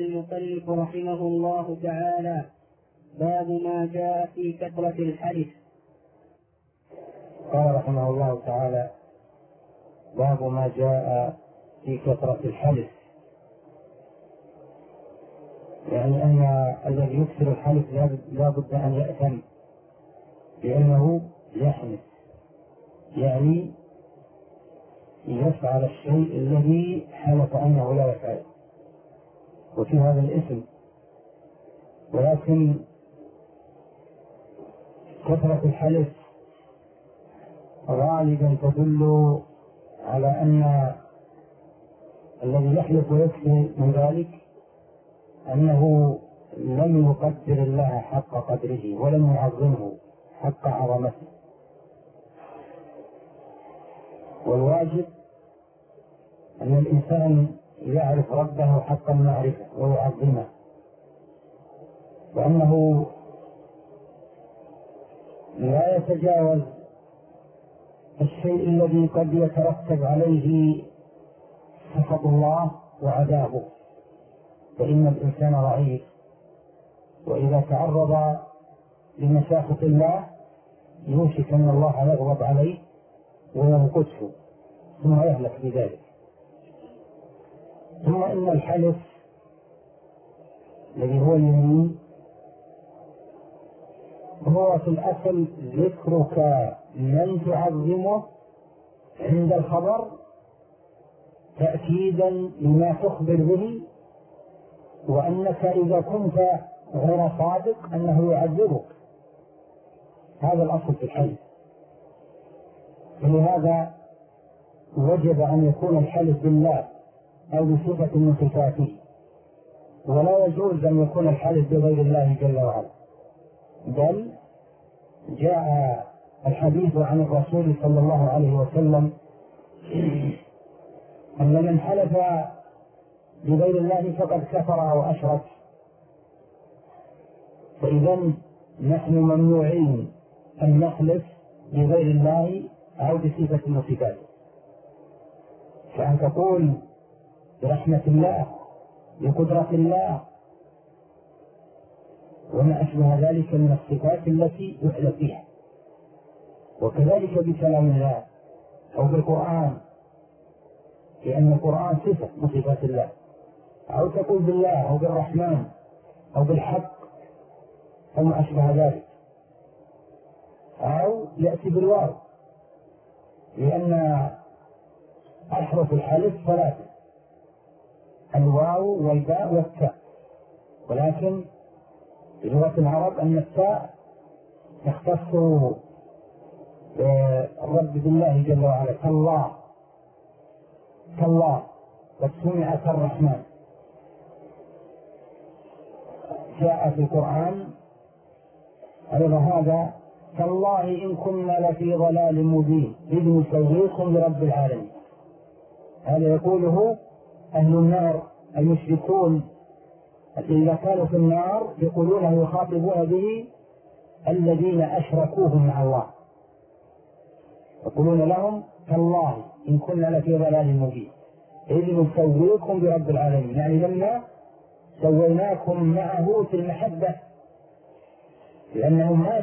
المصنف رحمه الله تعالى: باب ما جاء في كثرة الحلف. قال رحمه الله تعالى: باب ما جاء في كثرة الحلف، يعني أن الذي يكثر الحلف لا بد أن يأثم لأنه يحلف، يعني يفعل الشيء الذي حلف أنه لا يفعله، وفي هذا الإثم. ولكن كثرة الحلف غالبا تدل على أن الذي يحلف ويكثر من ذلك أنه لم يقدر الله حق قدره ولم يعظمه حق عظمته. والواجب أن الإنسان يعرف ربه حق المعرفة ويعظمه، وأنه لا يتجاوز الشيء الذي قد يترتب عليه سخط الله وعذابه، فإن الإنسان ضعيف، وإذا تعرض لمساخط الله يوشك أن الله يغضب عليه وينقصه ثم يهلك بذلك. ثم إن الحلف الذي هو اليمين هو في الأصل ذكرك من تعظمه عند الخبر تأكيدا لما تخبر به، وأنك إذا كنت غير صادق أنه يعذبك. هذا الأصل في الحلف. ولهذا وجب أن يكون الحلف بالله أو بصفة من صفاته، ولا يجوز أن يكون الحلف بغير الله جل وعلا. بل جاء الحديث عن الرسول صلى الله عليه وسلم أن من حلف بغير الله فقد كفر أو أشرك. فإذا نحن ممنوعين أن نحلف بغير الله أو بصفة من صفاته. فأن تقول برحمة الله، بقدرة الله، وما أشبه ذلك من الصفات التي يحلف بها. وكذلك بكلام الله أو بالقرآن، لأن القرآن صفة من صفات الله. أو تقول بالله أو بالرحمن أو بالحق أو ما أشبه ذلك، أو يأتي بالواو، لأن أحرف الحلف ثلاثة: الواو والباء والتاء. ولكن في لغة العرب أن التاء تختص بالرب بالله جل وعلا، كالله، قد سمعت الرحمن. جاء في القرآن على هذا: تالله إن كنا لفي ضلال مبين إذ نسويكم برب العالمين. هذا يقوله أهل النار المشركون إذا كانوا في النار، يقولون يخاطبون به الذين أشركوهم مع الله، يقولون لهم: تالله إن كنا لفي ضلال مبين إذ نسويكم برب العالمين، يعني لما سويناكم معه في المحبة، لأنهم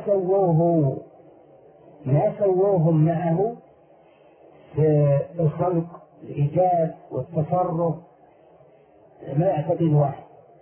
ما سووهم معه في الخلق، الإيجاد والتصرف، ما يعتقد واحد.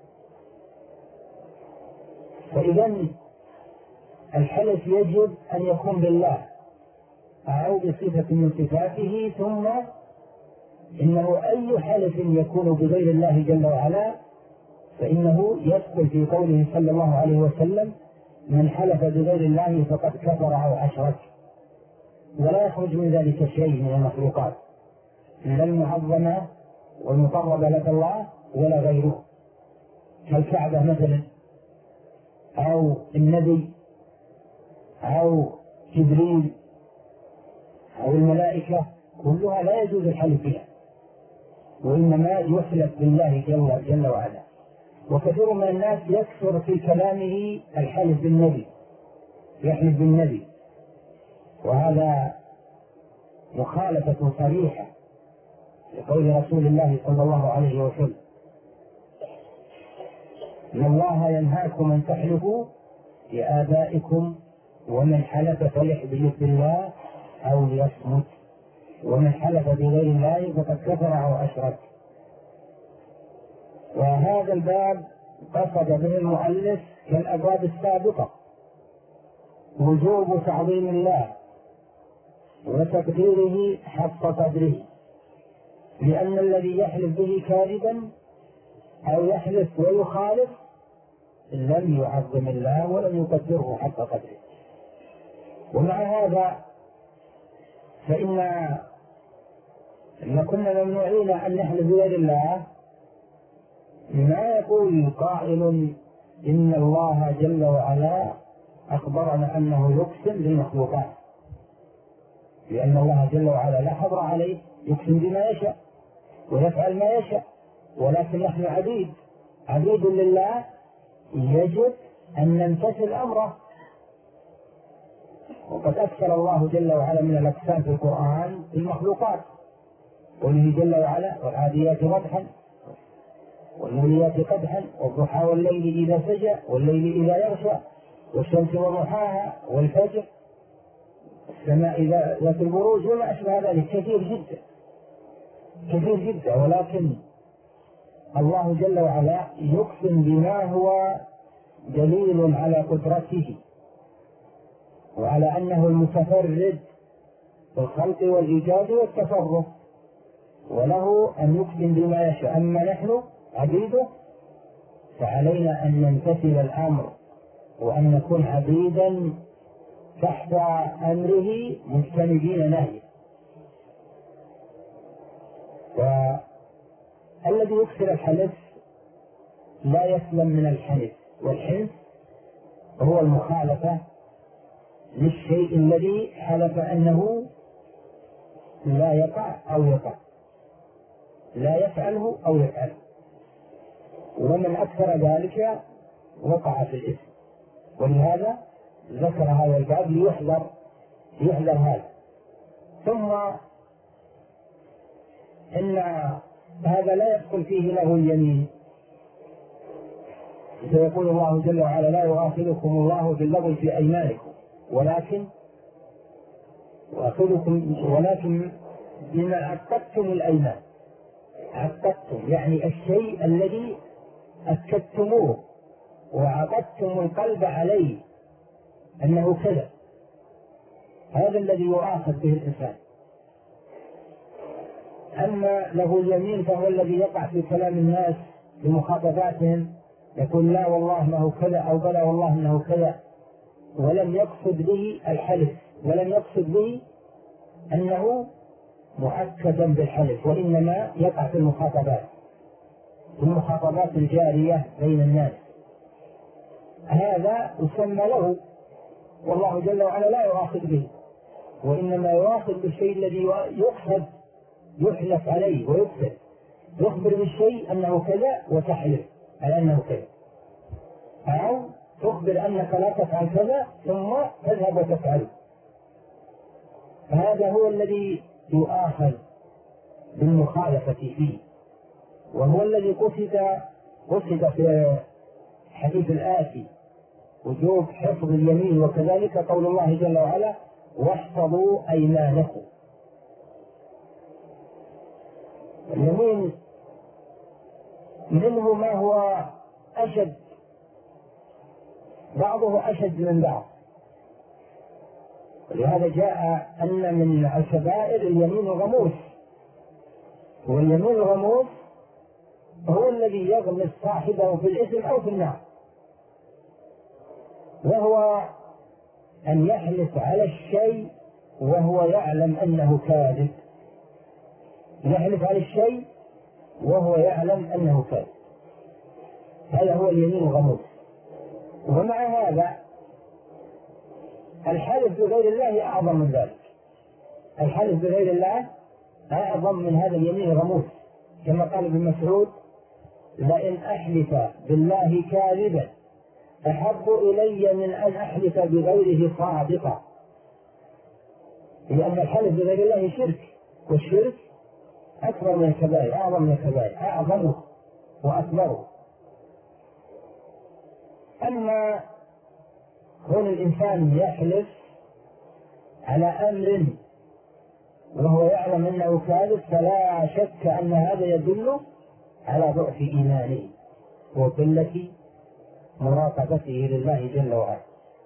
فإذا الحلف يجب أن يكون بالله أو بصفة من صفاته. ثم إنه أي حلف يكون بغير الله جل وعلا فإنه يدخل في قوله صلى الله عليه وسلم: من حلف بغير الله فقد كفر أو أشرك. ولا يخرج من ذلك شيء من المخلوقات، لا المعظمة والمقربة لدى الله ولا غيره، كالكعبة مثلا، أو النبي، أو جبريل، أو الملائكة، كلها لا يجوز الحلف بها، وإنما يحلف بالله جل وعلا. وكثير من الناس يكثر في كلامه الحلف بالنبي، يحلف بالنبي، وهذا مخالفة صريحة لقول رسول الله صلى الله عليه وسلم. الله ينهاكم أن تحلفوا بآبائكم ومن حلف فليحلف بالله أو ليصمت ومن حلف بغير الله فقد كفر أو أشرك. وهذا الباب قصد به المؤلف كالأبواب السابقة وجوب تعظيم الله وتقديره حق قدره، لأن الذي يحلف به كاذبا أو يحلف ويخالف لم يعظم الله ولم يقدره حق قدره. ومع هذا فإن كنا ممنوعين أن نحلف بغير الله، ما يقول قائل إن الله جل وعلا أخبرنا أنه يقسم بالمخلوقات، لأن الله جل وعلا لا حظر عليه، يقسم بما يشاء ويفعل ما يشاء، ولكن نحن عبيد لله، يجب أن نمتثل أمره. وقد أكثر الله جل وعلا من الأقسام في القرآن بالمخلوقات، قوله جل وعلا والعاديات ضبحا والموليات قدحا والضحى والليل إذا سجى والليل إذا يغشى والشمس وضحاها والفجر السماء ذات البروج وما أشبه ذلك، كثير جدا. ولكن الله جل وعلا يقسم بما هو دليل على قدرته وعلى أنه المتفرد في الخلق والإيجاد والتصرف، وله أن يقسم بما يشاء. أما نحن عبيده فعلينا أن نمتثل الأمر وأن نكون عبيدا تحت أمره مجتنبين نهيه. والذي يكثر الحلف لا يسلم من الحلف، والحلف هو المخالفة للشيء الذي حلف أنه لا يقع أو يقع، لا يفعله أو يفعله، ومن أكثر ذلك وقع في الإثم. ولهذا ذكر هذا الباب ليحذر هذا. ثم إن هذا لا يدخل فيه له اليمين، سيقول الله جل وعلا لا يؤاخذكم الله باللغو في أيمانكم ولكن بما عقدتم الأيمان. عقدتم يعني الشيء الذي أكدتموه وعقدتم القلب عليه أنه كذا، هذا الذي يؤاخذ به الإنسان. أما له اليمين فهو الذي يقع في كلام الناس في مخاطباتهم، يقول لا والله ما هو كذا أو بلى والله إنه كذا، ولم يقصد به الحلف، ولم يقصد به أنه مؤكدا بالحلف، وإنما يقع في المخاطبات الجارية بين الناس. هذا يسمى له، والله جل وعلا لا يؤاخذ به، وإنما يؤاخذ بالشيء الذي يقصد يحلف عليه ويقصد، يخبر بالشيء أنه كذا وتحلف على أنه كذا، أو تخبر أنك لا تفعل كذا ثم تذهب وتفعله. فهذا هو الذي يؤاخذ بالمخالفة فيه، وهو الذي قصد في حديث الآتي وجوب حفظ اليمين، وكذلك قول الله جل وعلا واحفظوا أيمانكم. اليمين منه ما هو أشد، بعضه أشد من بعض، ولهذا جاء أن من الكبائر اليمين الغموس، واليمين الغموس هو الذي يغمس صاحبه في الإثم أو في النار، وهو أن يحلف على الشيء وهو يعلم أنه كاذب، يحلف على الشيء وهو يعلم أنه كاذب، هذا هو اليمين الغموس. ومع هذا الحلف بغير الله أعظم من ذلك، الحلف بغير الله أعظم من هذا اليمين الغموس، كما قال ابن مسعود لئن أحلف بالله كاذبا أحب إلي من أن أحلف بغيره صادقا، لأن الحلف بغير الله شرك، والشرك أكبر من الكبائر، أعظم من الكبائر، أعظمه وأكبره. أما كون الإنسان يحلف على أمر وهو يعلم أنه كاذب فلا شك أن هذا يدل على ضعف إيمانه وقلة مراقبته لله جل وعلا،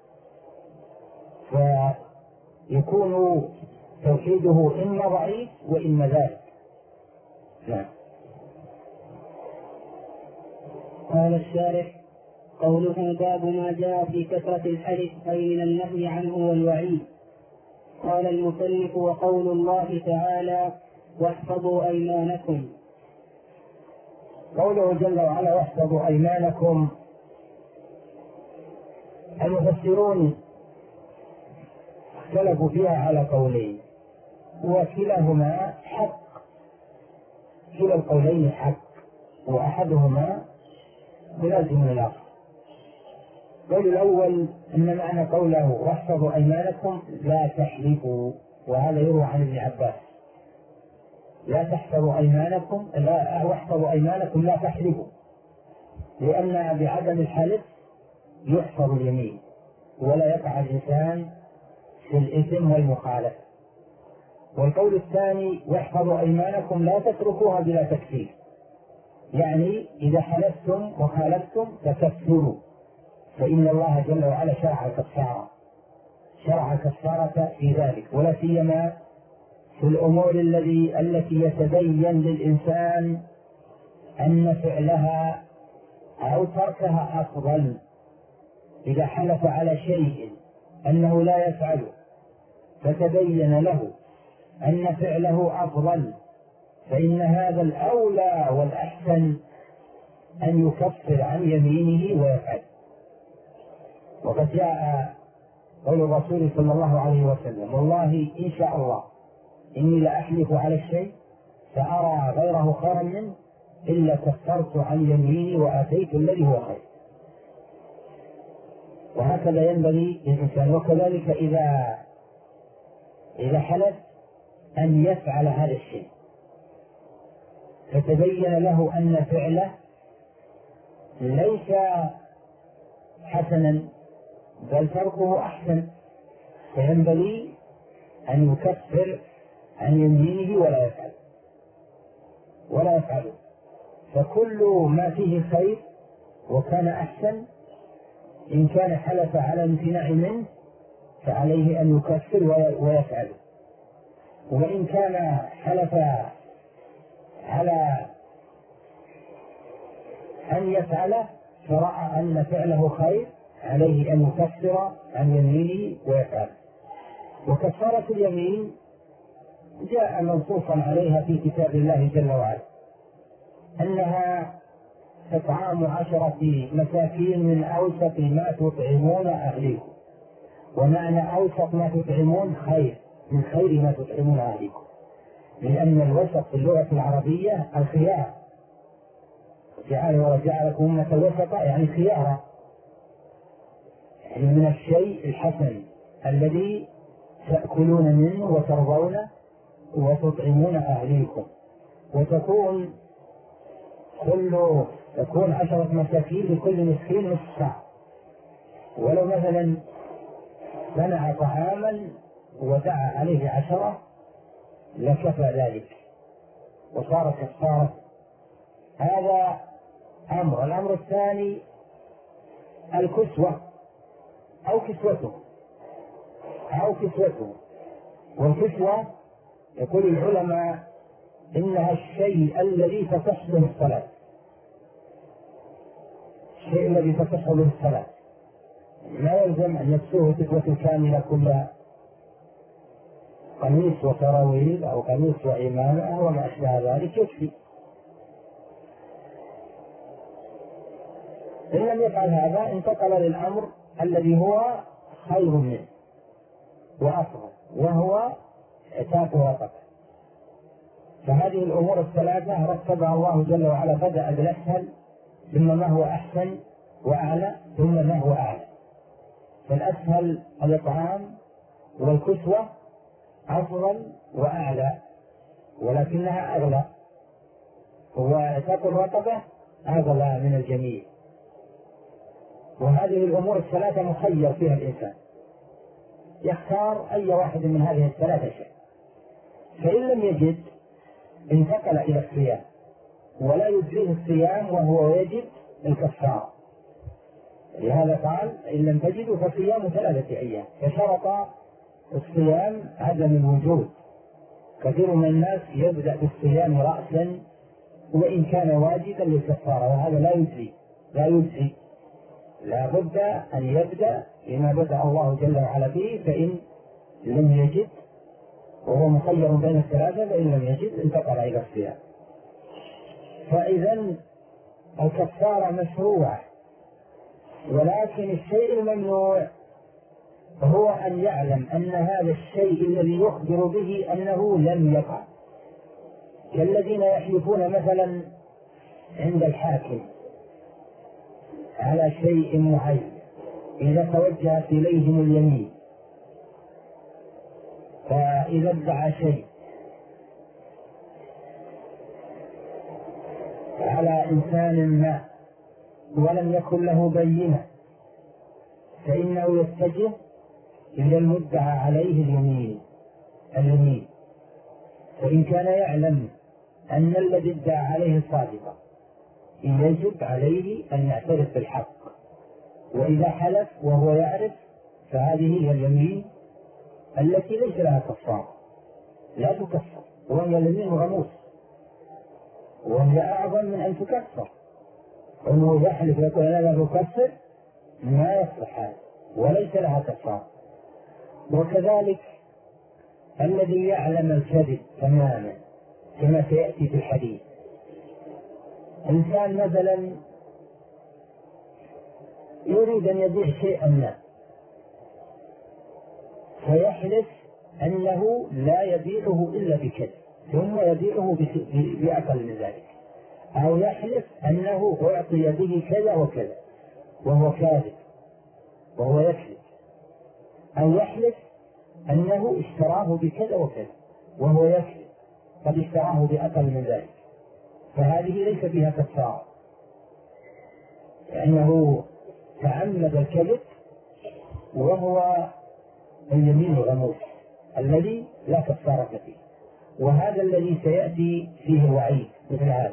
فيكون توحيده إما ضعيف وإما ذلك. نعم. قال الشارح: قوله باب ما جاء في كثرة الحلف أي من النهي عنه والوعيد. قال المصنف: وقول الله تعالى: واحفظوا أيمانكم. قوله جل وعلا: واحفظوا أيمانكم، المفسرون اختلفوا فيها على قولين، وكلاهما حق، كلا القولين حق، وأحدهما ملازم للآخر. القول الأول أن معنى قوله واحفظوا أيمانكم لا تحلفوا، وهذا يروى عن ابن عباس: لا تحفظوا أيمانكم، لا واحفظوا أيمانكم لا تحلفوا، لأن بعدم الحلف يحفظ اليمين ولا يقع الإنسان في الإثم والمخالفة. والقول الثاني: واحفظوا أيمانكم لا تتركوها بلا تكفير، يعني إذا حلفتم وخالفتم فكفروا، فإن الله جل وعلا شرع الكفارة في ذلك، ولا سيما في الأمور التي يتبين للإنسان أن فعلها أو تركها أفضل. إذا حلف على شيء أنه لا يفعله فتبين له أن فعله أفضل، فإن هذا الأولى والأحسن أن يكفر عن يمينه ويفعل. وقد جاء قول الرسول صلى الله عليه وسلم: والله إن شاء الله إني لأحلف على الشيء فأرى غيره خيرا منه إلا كفرت عن يميني وآتيت الذي هو خير. وهكذا ينبغي للإنسان. وكذلك إذا حلف أن يفعل هذا الشيء فتبين له أن فعله ليس حسنا بل تركه أحسن، فينبغي أن يكفر عن يمينه ولا يفعله. فكل ما فيه خير وكان أحسن إن كان حلف على الامتناع منه فعليه أن يكفر ويفعله، وإن كان حلف على أن يفعله فرأى أن فعله خير عليه أن يكفر عن يمينه ويفعله. وكفارة اليمين جاء منصوصا عليها في كتاب الله جل وعلا أنها إطعام 10 مساكين من أوسط ما تطعمون أهليكم. ومعنى أوسط ما تطعمون خير، من خير ما تطعمون أهليكم، لأن الوسط في اللغة العربية الخيار، وجعلكم أمة وسطا يعني خيارا، يعني من الشيء الحسن الذي تأكلون منه وترضون وتطعمون أهليكم. وتكون 10 مساكين لكل مسكين نصف ساعة، ولو مثلا صنع طعاما ودعا عليه 10 لكفى ذلك وصار كفارة. هذا أمر. الأمر الثاني الكسوة أو كسوته. والكسوة يقول العلماء إنها الشيء الذي تصح به الصلاة، الشيء الذي تصح به الصلاة، لا يلزم أن يكسوه كسوة كاملة كلها، قميص وسراويل أو قميص وعمامة وما أشبه ذلك يكفي. إن لم يفعل هذا انتقل للأمر الذي هو خير منه وأفضل، وهو عتاق رقبة. فهذه الأمور الثلاثة رتبها الله جل وعلا، بدأ بالأسهل ثم ما هو أحسن وأعلى ثم ما هو أعلى. فالأسهل الإطعام والكسوة أفضل وأعلى ولكنها أغلى، وعتاق الرقبة أغلى من الجميع. وهذه الأمور الثلاثة مخير فيها الإنسان، يختار أي واحد من هذه الثلاثة شيء. فإن لم يجد انتقل إلى الصيام، ولا يجزيه الصيام وهو يجب الكفارة. لهذا قال إن لم تجدوا فصيام 3 أيام، فشرط الصيام عدم الوجود. كثير من الناس يبدأ بالصيام رأسا وإن كان واجبا للكفارة، وهذا لا يجزي، لا بد أن يبدأ بما بدأ الله جل وعلا به. فإن لم يجد وهو مخير بين الثلاثة، فإن لم يجد انتقل إلى الصيام. فإذا الكفارة مشروعة، ولكن الشيء الممنوع هو أن يعلم أن هذا الشيء الذي يخبر به أنه لم يقع، كالذين يحلفون مثلا عند الحاكم على شيء معين إذا توجهت إليهم اليمين، فإذا ادعى شيء على إنسان ما ولم يكن له بينة، فإنه يتجه إلى المدعى عليه اليمين. فإن كان يعلم أن الذي ادعى عليه صادقا يجب عليه أن يعترف بالحق، وإذا حلف وهو يعرف فهذه هي اليمين التي ليس لها كفارة، لا تكفر، وهي اليمين الغموس، وهي أعظم من أن تكفر. أنه يحلف يقول أنا لا أكفر، ما يصلح هذا وليس لها كفارة. وكذلك الذي يعلم الكذب تماما كما سيأتي في الحديث. إنسان مثلا يريد أن يبيع شيئا ما، فيحلف أنه لا يبيعه إلا بكذب، ثم يبيعه بأقل من ذلك، أو يحلف أنه أعطي به كذا وكذا وهو كاذب وهو يكذب، أو يحلف أنه اشتراه بكذا وكذا وهو يكذب قد اشتراه بأقل من ذلك، فهذه ليس فيها كفارة، لأنه تعمد الكذب وهو اليمين الغموس الذي لا كفارة فيه. وهذا الذي سيأتي فيه الوعيد مثل هذا.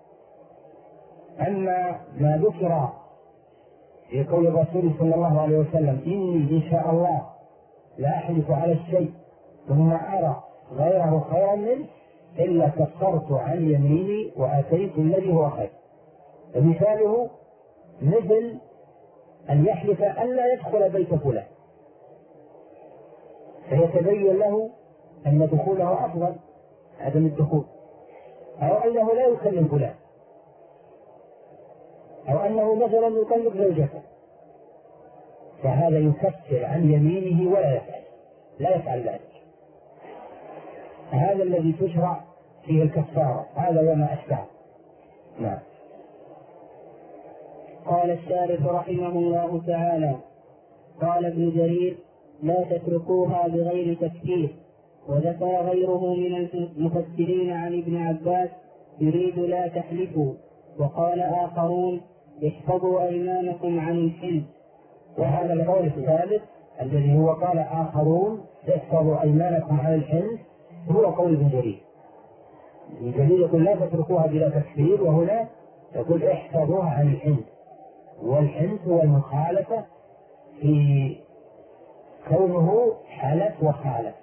أما ما ذكر في قول الرسول صلى الله عليه وسلم إني إن شاء الله لا أحلف على الشيء ثم أرى غيره خيرا منه إلا كفرت عن يميني وأتيت الذي هو خير. مثاله مثل أن يحلف أن لا يدخل بيت فلان، فيتبين له أن دخوله أفضل عدم الدخول، أو أنه لا يكلم فلان، أو أنه مثلا يطلق زوجته، فهذا يكفر عن يمينه ولا يفعل ذلك. هذا الذي تشرع فيه الكفارة، هذا وما أشبه. نعم. قال الشارح رحمه الله تعالى: قال ابن جرير: لا تتركوها بغير تفكير. وذكر غيره من المفسرين عن ابن عباس يريد لا تحلفوا، وقال آخرون: احفظوا أيمانكم عن الحلف. وهذا القول الثالث الذي هو قال آخرون احفظوا أيمانكم عن الحلف هو قول ابن جرير. ابن جرير يقول لا تتركوها بلا تكفير، وهنا يقول احفظوها عن الحلف. والحلف هو المخالفة في كونه حلف وخالف،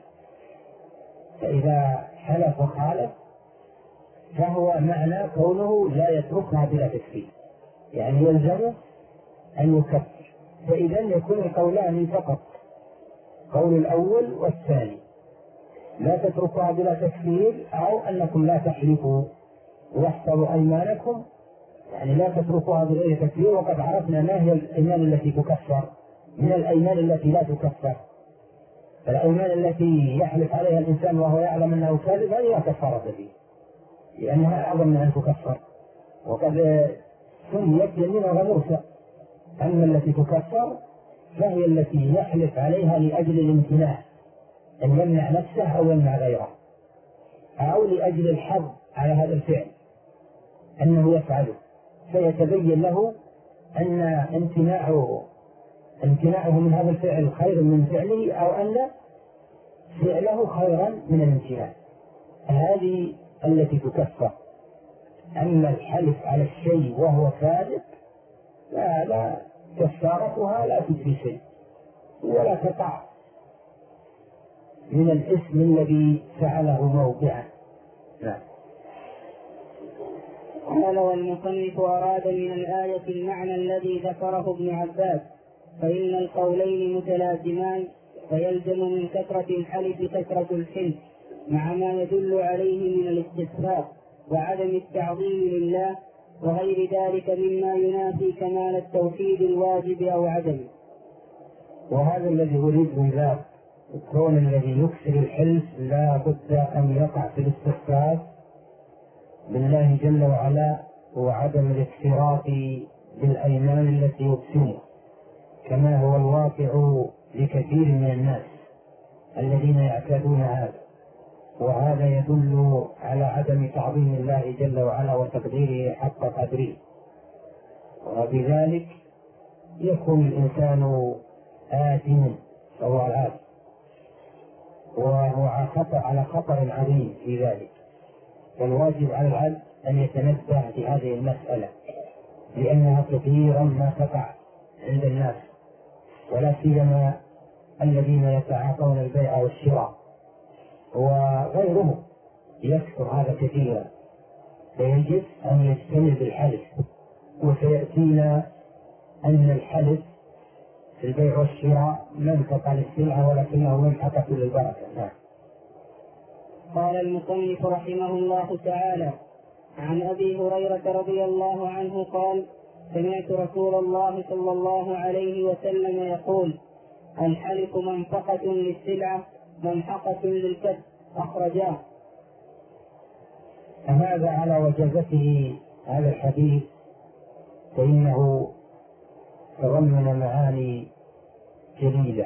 فإذا حلف وخالف فهو معنى كونه لا يتركها بلا تكفير، يعني يلزم أن يكفر. فإذا يكون القولان فقط، قول الأول والثاني، لا تتركها بلا تكفير، أو أنكم لا تحلفوا واحفظوا أيمانكم، يعني لا تتركوها بغير تكفير. وقد عرفنا ما هي الأيمان التي تكفر من الأيمان التي لا تكفر. الأيمان التي يحلف عليها الإنسان وهو يعلم أنه كاذب هذه لا كفارة فيه، لأنها أعظم من أن تكفر، وقد سميت يمين غموسة. أما التي تكفر فهي التي يحلف عليها لأجل الامتناع، أن يمنع نفسه أو يمنع غيره، أو لأجل الحظ على هذا الفعل أنه يفعله، فيتبين له أن امتناعه من هذا الفعل خير من فعله، أو أن فعله خيرا من الامتناع، هذه التي تكفر. أما الحلف على الشيء وهو كاذب لا كفارتها لا تجري شيء ولا تقع من الاسم الذي فعله موقعا. نعم. قال والمصنف أراد من الآية المعنى الذي ذكره ابن عباس، فإن القولين متلازمان، فيلزم من كثرة الحلف كثرة الحلف مع ما يدل عليه من الاستخفاف وعدم التعظيم لله وغير ذلك مما ينافي كمال التوحيد الواجب أو عدمه. وهذا الذي أريد من ذلك، الكون الذي يكثر الحلف لا بد أن يقع في الاستخفاف بالله جل وعلا وعدم الاكتراث بالأيمان التي يقسمه، كما هو الواقع لكثير من الناس الذين يعتادون هذا، وهذا يدل على عدم تعظيم الله جل وعلا وتقديره حق قدره، وبذلك يكون الإنسان آثما فهو العاد، وهو على خطر عظيم في ذلك. والواجب على العبد أن يتنبه لهذه المسألة، لأنها كثيرا ما تقع عند الناس، ولا سيما الذين يتعاطون البيع والشراء وغيرهم يكثر هذا كثيرا، فيجب أن يجتنب الحلف. وسيأتينا أن الحلف في البيع والشراء منفقة للسلعة ولكنه منفقة للبركة. قال المصنف رحمه الله تعالى: عن أبي هريرة رضي الله عنه قال: سمعت رسول الله صلى الله عليه وسلم يقول: الحلف منفقة للسلعة منحقة للكسب، أخرجاه. هذا على وجزته هذا الحديث، فإنه تضمن معاني جليلة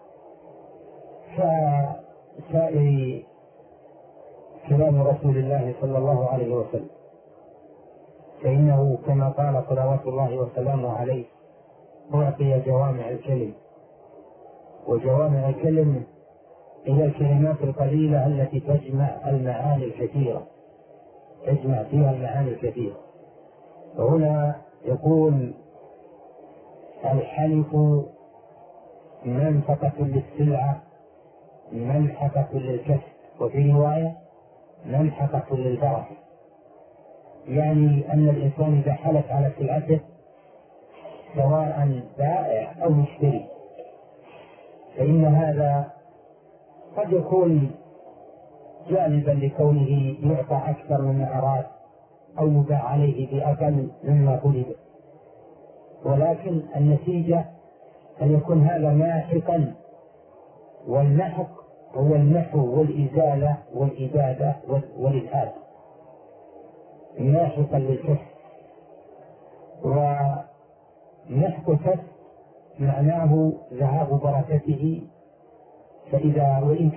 كسائر كلام رسول الله صلى الله عليه وسلم، فإنه كما قال صلوات الله وسلامه عليه: أعطي جوامع الكلم، وجوامع الكلم هي الكلمات القليلة التي تجمع المعاني الكثيرة، تجمع فيها المعاني الكثيرة. وهنا يقول: الحلف منفقة للسلعة منحقة للكسب، وفي رواية منحقة للبركة، يعني أن الإنسان إذا حلف على سلعته سواء بائع أو مشتري، فإن هذا قد يكون جانبا لكونه يعطى أكثر مما أراد أو يباع عليه بأقل مما طلب، ولكن النتيجة أن يكون هذا ماحقا، والمحق هو المحو والإزالة والإبادة والإلحاد، ماحقا للكسب. ومحق الكسب معناه ذهاب بركته، فإذا وإن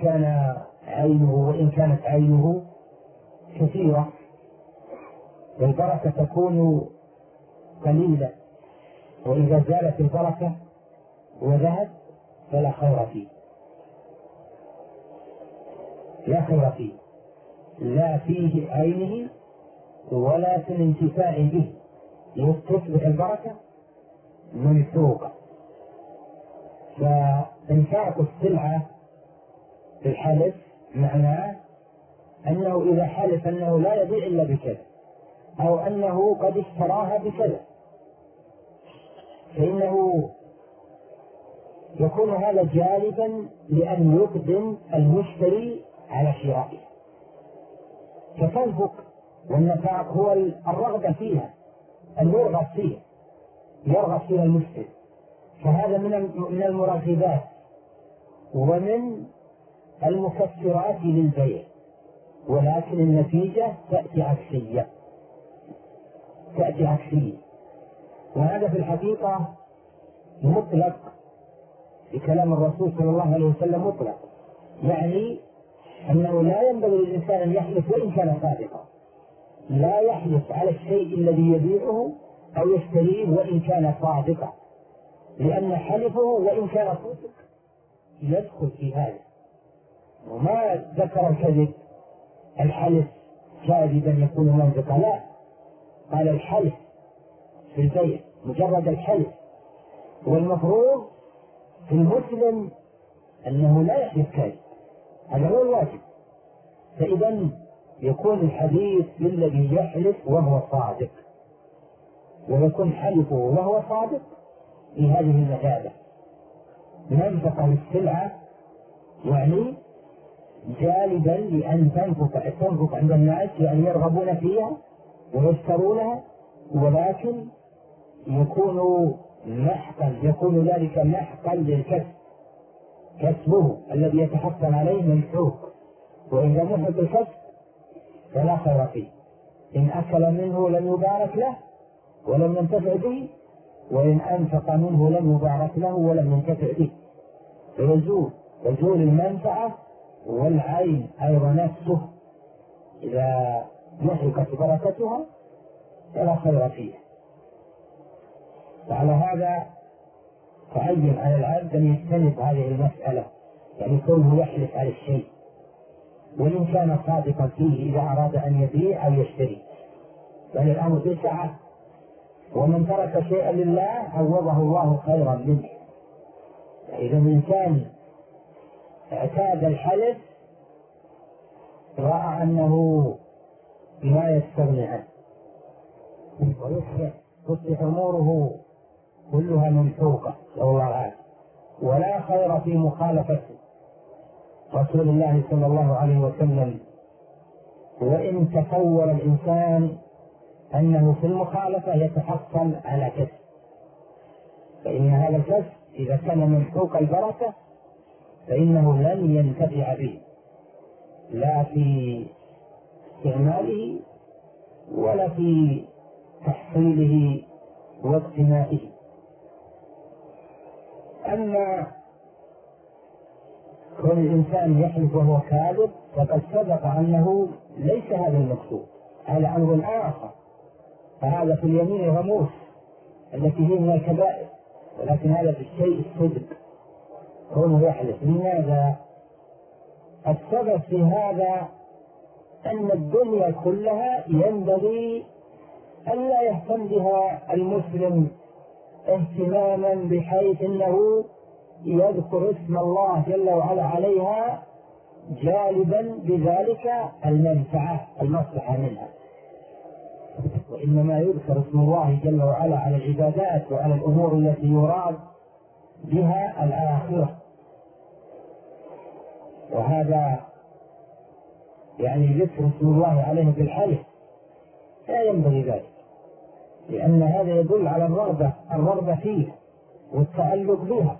كانت عينه كثيرة والبركة تكون قليلة، وإذا زالت البركة وذهب فلا خير فيه، لا خير فيه، لا فيه عينه ولا في الانتفاع به، تصبح البركة منسوقة. فإنفاق السلعة في الحلف معناه أنه إذا حلف أنه لا يبيع إلا بكذا، أو أنه قد اشتراها بكذا، فإنه يكون هذا جالبا لأن يقدم المشتري على شرائه، فتنفق. والنفاق هو الرغبة فيها، أن يرغب فيها المشتري، فهذا من المراغبات ومن المكسرات للبيع، ولكن النتيجة تأتي عكسية. وهذا في الحقيقة مطلق بكلام الرسول صلى الله عليه وسلم، مطلق يعني أنه لا ينبغي للإنسان أن يحلف وإن كان صادقا، لا يحلف على الشيء الذي يبيعه أو يشتريه وإن كان صادقا، لأن حلفه وإن كان صادق يدخل في هذا. وما ذكر الكذب الحلف كاذبا يكون منطقا، لا، قال الحلف في البيع مجرد الحلف. والمفروض في المسلم أنه لا يحلف كاذب، هذا هو الواجب. فإذا يكون الحديث للذي يحلف وهو صادق، ويكون حلفه وهو صادق في هذه المثابة. منفقة للسلعة يعني جالبا لأن تنفق عند الناس، يعني يرغبون فيها ويشترونها، ولكن يكون ذلك محقا للكسب، كسبه الذي يتحصل عليه ممحوق. وإذا محق الكسب فلا خير فيه، إن أكل منه لم يبارك له ولم ينتفع به، وإن أنفق منه لم يبارك له ولم ينتفع به. فيزول المنفعة والعين أيضا نفسه إذا محقت بركتها فلا خير فيه. وعلى هذا تعين على العبد أن يجتنب هذه المسألة، يعني كونه يحلف على الشيء وإن كان صادقا فيه إذا أراد أن يبيع أو يشتري، يعني الأمر بسعة. ومن ترك شيئا لله عوضه الله خيرا منه. إذا الإنسان اعتاد الحلف رأى أنه لا يستغني عنه ويصبح أموره كلها ممحوقة، والله العافية. ولا خير في مخالفة رسول الله صلى الله عليه وسلم، وإن تصور الإنسان أنه في المخالفة يتحصل على كسب، فإن هذا الكسب إذا كان ممحوق البركة فإنه لن ينتفع به لا في استعماله ولا في تحصيله واقتنائه. أما كون الإنسان يحلف وهو كاذب فقد سبق أنه ليس هذا المقصود، هذا أمر آخر، فهذا في اليمين الغموس التي هي من الكبائر، ولكن هذا في الشيء الصدق كونه يحلف. لماذا؟ السبب في هذا أن الدنيا كلها ينبغي أن لا يهتم بها المسلم اهتماما بحيث أنه يذكر اسم الله جل وعلا عليها جالبا بذلك المنفعة المصلحة منها، وإنما يذكر اسم الله جل وعلا على العبادات وعلى الأمور التي يراد بها الآخرة. وهذا يعني ذكر اسم الله عليه بالحلف لا ينبغي ذلك، لأن هذا يدل على الرغبة فيه والتعلق بها.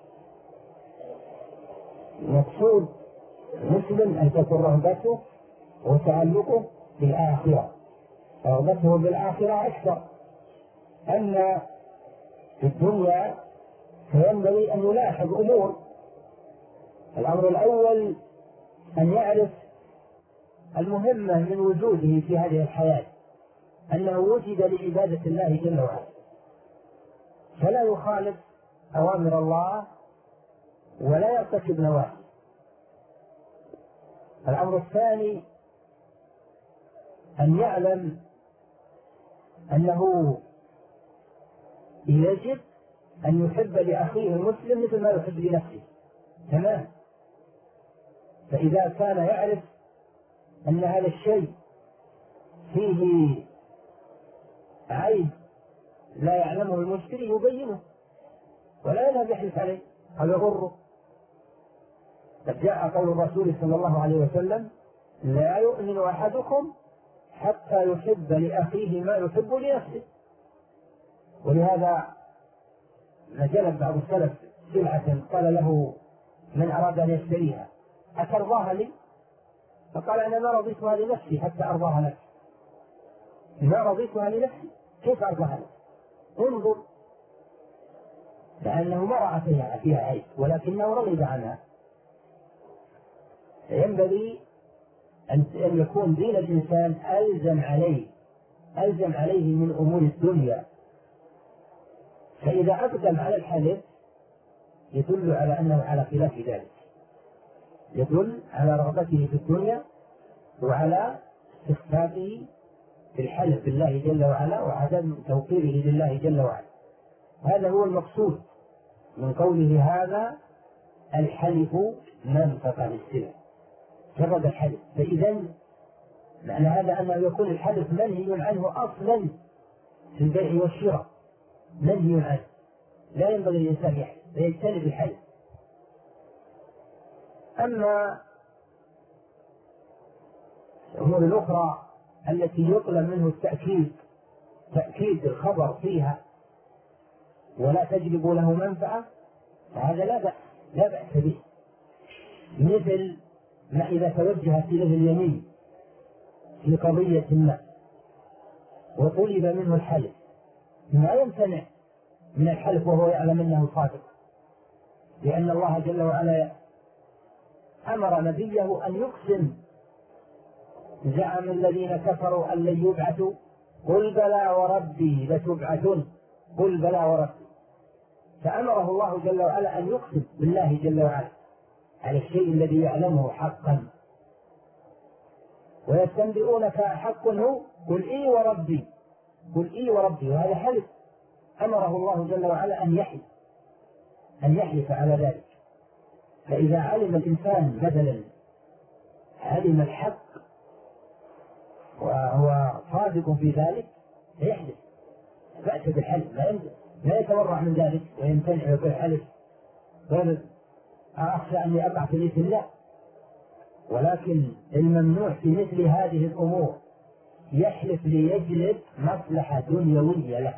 المقصود المسلم أن تكون رغبته وتعلقه بالآخرة، رغبته بالآخرة أكثر. أما في الدنيا فينبغي أن يلاحظ أمور. الأمر الأول أن يعرف المهمة من وجوده في هذه الحياة، أنه وجد لعبادة الله جل وعلا، فلا يخالف أوامر الله ولا يرتكب نواهي. الأمر الثاني أن يعلم أنه يجب أن يحب لأخيه المسلم مثل ما يحب لنفسه، تمام. فإذا كان يعرف أن هذا الشيء فيه عيب لا يعلمه المشتري يبينه ولا يذهب يحلف عليه، هذا يضره. قد جاء قول الرسول صلى الله عليه وسلم: لا يؤمن أحدكم حتى يحب لأخيه ما يحب لنفسه. ولهذا نجلب بعض السلف سلعة قال له من أراد أن يشتريها: أترضاها لي؟ فقال: أنا ما رضيتها لنفسي حتى أرضاها لك. ما رضيتها لنفسي كيف أرضاها لك؟ انظر، لأنه ما رأى فيها عيب ولكنه رغب عنها. ينبغي أن يكون دين الإنسان ألزم عليه من أمور الدنيا فإذا أقدم على الحلف يدل على أنه على خلاف ذلك، يدل على رغبته في الدنيا وعلى استخفافه في الحلف بالله جل وعلا وعدم توقيره لله جل وعلا. هذا هو المقصود من قوله هذا الحلف منفقة للسلع، جرد الحلف. فإذا معنى هذا أنه يكون الحلف منهي عنه أصلا في البيع والشراء، منهي عنه، لا ينبغي الإنسان يحلف فيجتنب الحلف. أما الأمور الأخرى التي يطلب منه التأكيد، تأكيد الخبر فيها ولا تجلب له منفعة، فهذا لا بأس به، مثل ما إذا توجهت إليه اليمين في قضية ما وطلب منه الحلف، ما يمتنع من الحلف وهو يعلم أنه صادق، لأن الله جل وعلا أمر نبيه أن يقسم. زعم الذين كفروا أن لن يبعثوا قل بلى وربي لتبعثن قل بلى وربي، فأمره الله جل وعلا أن يقسم بالله جل وعلا على الشيء الذي يعلمه حقا. ويستنبئونك حق هو قل إي وربي، قل إي وربي، وهذا حلف أمره الله جل وعلا أن يحلف على ذلك. فإذا علم الإنسان مثلا علم الحق وهو صادق في ذلك فيحلف، بأس بالحلف، لا يتورع من ذلك ويمتنع بالحلف أخشى أني أقع في مثل الله. ولكن الممنوع في مثل هذه الأمور يحلف ليجلب مصلحة دنيوية له،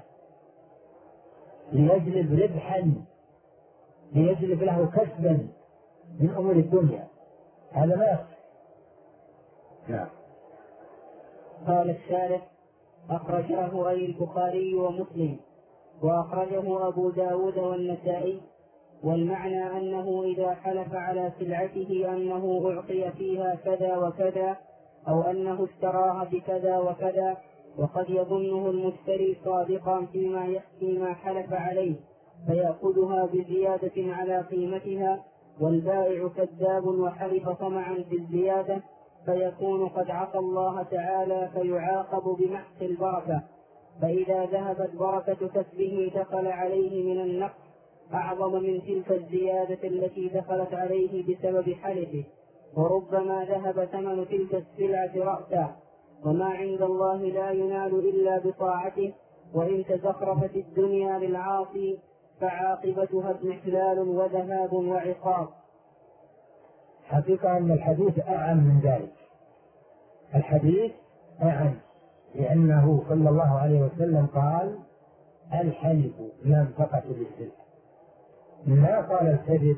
ليجلب ربحا، ليجلب له كسبا من أمور الدنيا، هذا ما يصح. نعم. قال الشارح: أخرجاه أي البخاري ومسلم، وأخرجه أبو داود والنسائي. والمعنى أنه إذا حلف على سلعته أنه أعطي فيها كذا وكذا أو أنه اشتراها بكذا وكذا، وقد يظنه المشتري صادقا فيما حلف عليه فيأخذها بزيادة على قيمتها، والبائع كذاب وحلف طمعا في الزيادة، فيكون قد عصى الله تعالى فيعاقب بمحق البركة. فإذا ذهبت بركة كسبه دخل عليه من النقص أعظم من تلك الزيادة التي دخلت عليه بسبب حلفه، وربما ذهب ثمن تلك السلعة رأسا. وما عند الله لا ينال إلا بطاعته، وإن تزخرفت الدنيا للعاصي فعاقبتها اضمحلال وذهاب وعقاب. حقيقة أن الحديث أعم من ذلك، الحديث أعم، لأنه صلى الله عليه وسلم قال الحلف منفقة للسلع، ما قال الكذب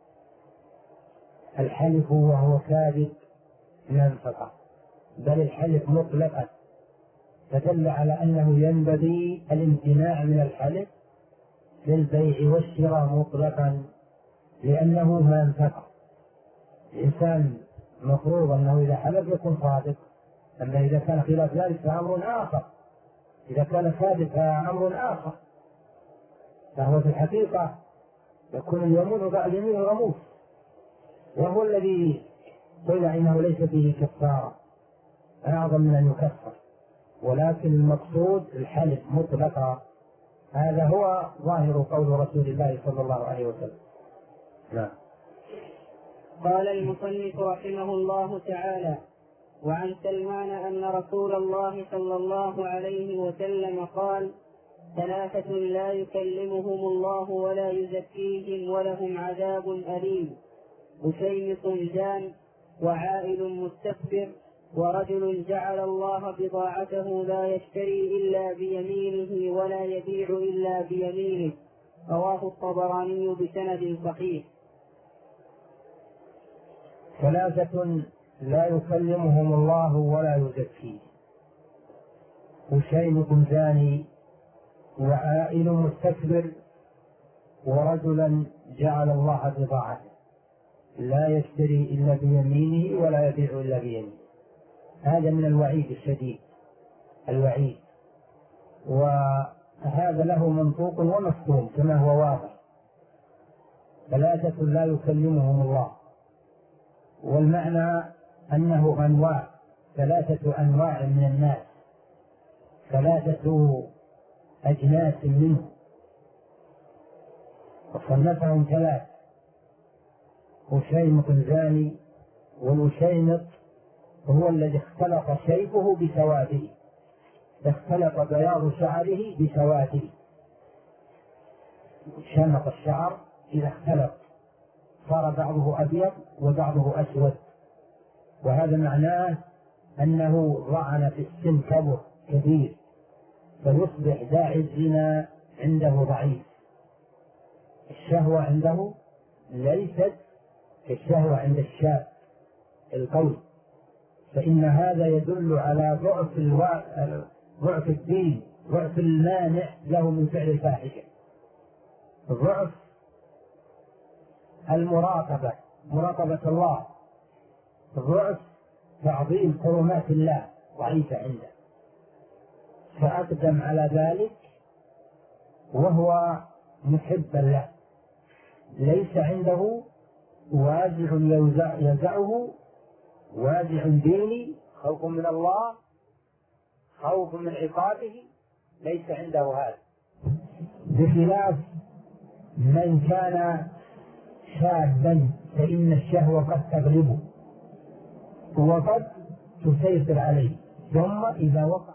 الحلف وهو كاذب منفقة، بل الحلف مطلقا، فدل على أنه ينبغي الامتناع من الحلف في البيع والشراء مطلقا، لأنه منفقة. الإنسان مفروض أنه إذا حلف يكون صادق، أما إذا كان خلاف ذلك فأمر آخر، إذا كان كاذب فأمر آخر، فهو في الحقيقة يكون اليمين رموز، وهو الذي قيل إنه ليس فيه كفارة أعظم من أن يكفر، ولكن المقصود الحلف مطلقا. هذا هو ظاهر قول رسول الله صلى الله عليه وسلم. نعم. قال المصنف رحمه الله تعالى: وعن سلمان أن رسول الله صلى الله عليه وسلم قال: ثلاثة لا يكلمهم الله ولا يزكيهم ولهم عذاب أليم: مشيط جان، وعائل مستكبر، ورجل جعل الله بضاعته لا يشتري إلا بيمينه ولا يبيع إلا بيمينه. رواه الطبراني بسند صحيح. ثلاثة لا يكلمهم الله ولا يزكيهم: مشيط زاني، وعائل مستكبر، ورجلا جعل الله بضاعته لا يشتري إلا بيمينه ولا يبيع إلا بيمينه. هذا من الوعيد الشديد، الوعيد. هذا له منطوق ومفهوم كما هو واضح. ثلاثة لا يكلمهم الله، والمعنى أنه أنواع، ثلاثة أنواع من الناس، ثلاثة أجناس منه، وصنفهم ثلاث: وشيمط زاني، والوشيمط هو الذي اختلط شيبه بسواده، اختلط بياض شعره بسواده. شمط الشعر إذا اختلط صار بعضه أبيض وبعضه أسود، وهذا معناه أنه ضعن في السن كبر كبير، فيصبح داعي الزنا عنده ضعيف. الشهوة عنده ليست كالشهوة عند الشاب القوي، فإن هذا يدل على ضعف الدين، ضعف المانع له من فعل الفاحشة، ضعف المراقبة، مراقبة الله، ضعف تعظيم حرمات الله ضعيفة عنده، فأقدم على ذلك وهو محبا له، ليس عنده وازع يزعه، وازع ديني، خوف من الله، خوف من عقابه، ليس عنده هذا، بخلاف من كان شابا فإن الشهوة قد تغلبه وقد تسيطر عليه، ثم إذا وقع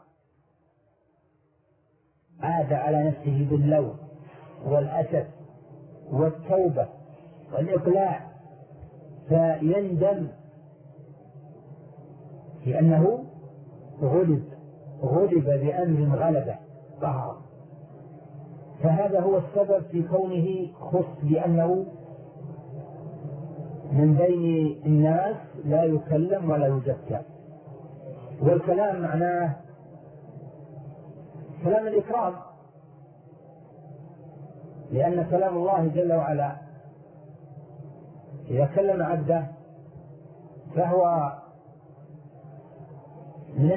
عاد على نفسه باللوم والأسف والتوبة والإقلاع، فيندم لأنه غلب بأمر غلبه ظهر. فهذا هو السبب في كونه خص بأنه من بين الناس لا يكلم ولا يزكى. والكلام معناه كلام الإكرام، لأن كلام الله جل وعلا إذا كلم عبده فهو من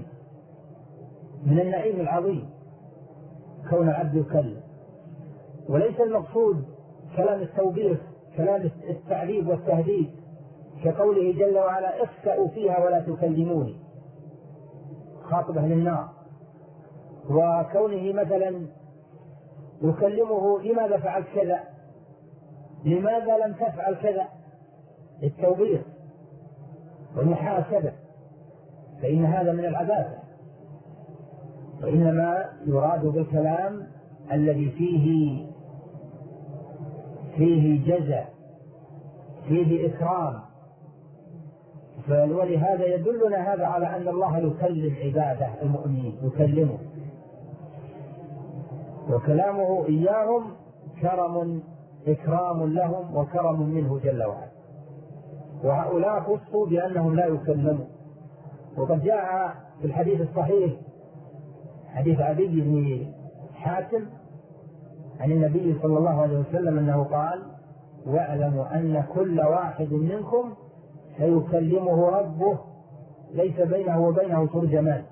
النعيم العظيم كون عبد يكلم، وليس المقصود كلام التوبيخ، كلام التعذيب والتهديد، كقوله جل وعلا اخسأوا فيها ولا تكلموني، خاطبه للنار. وكونه مثلا يكلمه لماذا فعلت كذا، لماذا لم تفعل كذا، التوبيخ والمحاسبة، فإن هذا من العبادة، وإنما يراد بالكلام الذي فيه جزاء، فيه إكرام. ولهذا يدلنا هذا على أن الله يكلم عباده المؤمنين، يكلمه، وكلامه إياهم كرم، إكرام لهم وكرم منه جل وعلا. وهؤلاء خصوا بأنهم لا يكلمون. وقد جاء في الحديث الصحيح حديث عدي بن حاتم عن النبي صلى الله عليه وسلم أنه قال: واعلموا أن كل واحد منكم سيكلمه ربه ليس بينه وبينه ترجمان.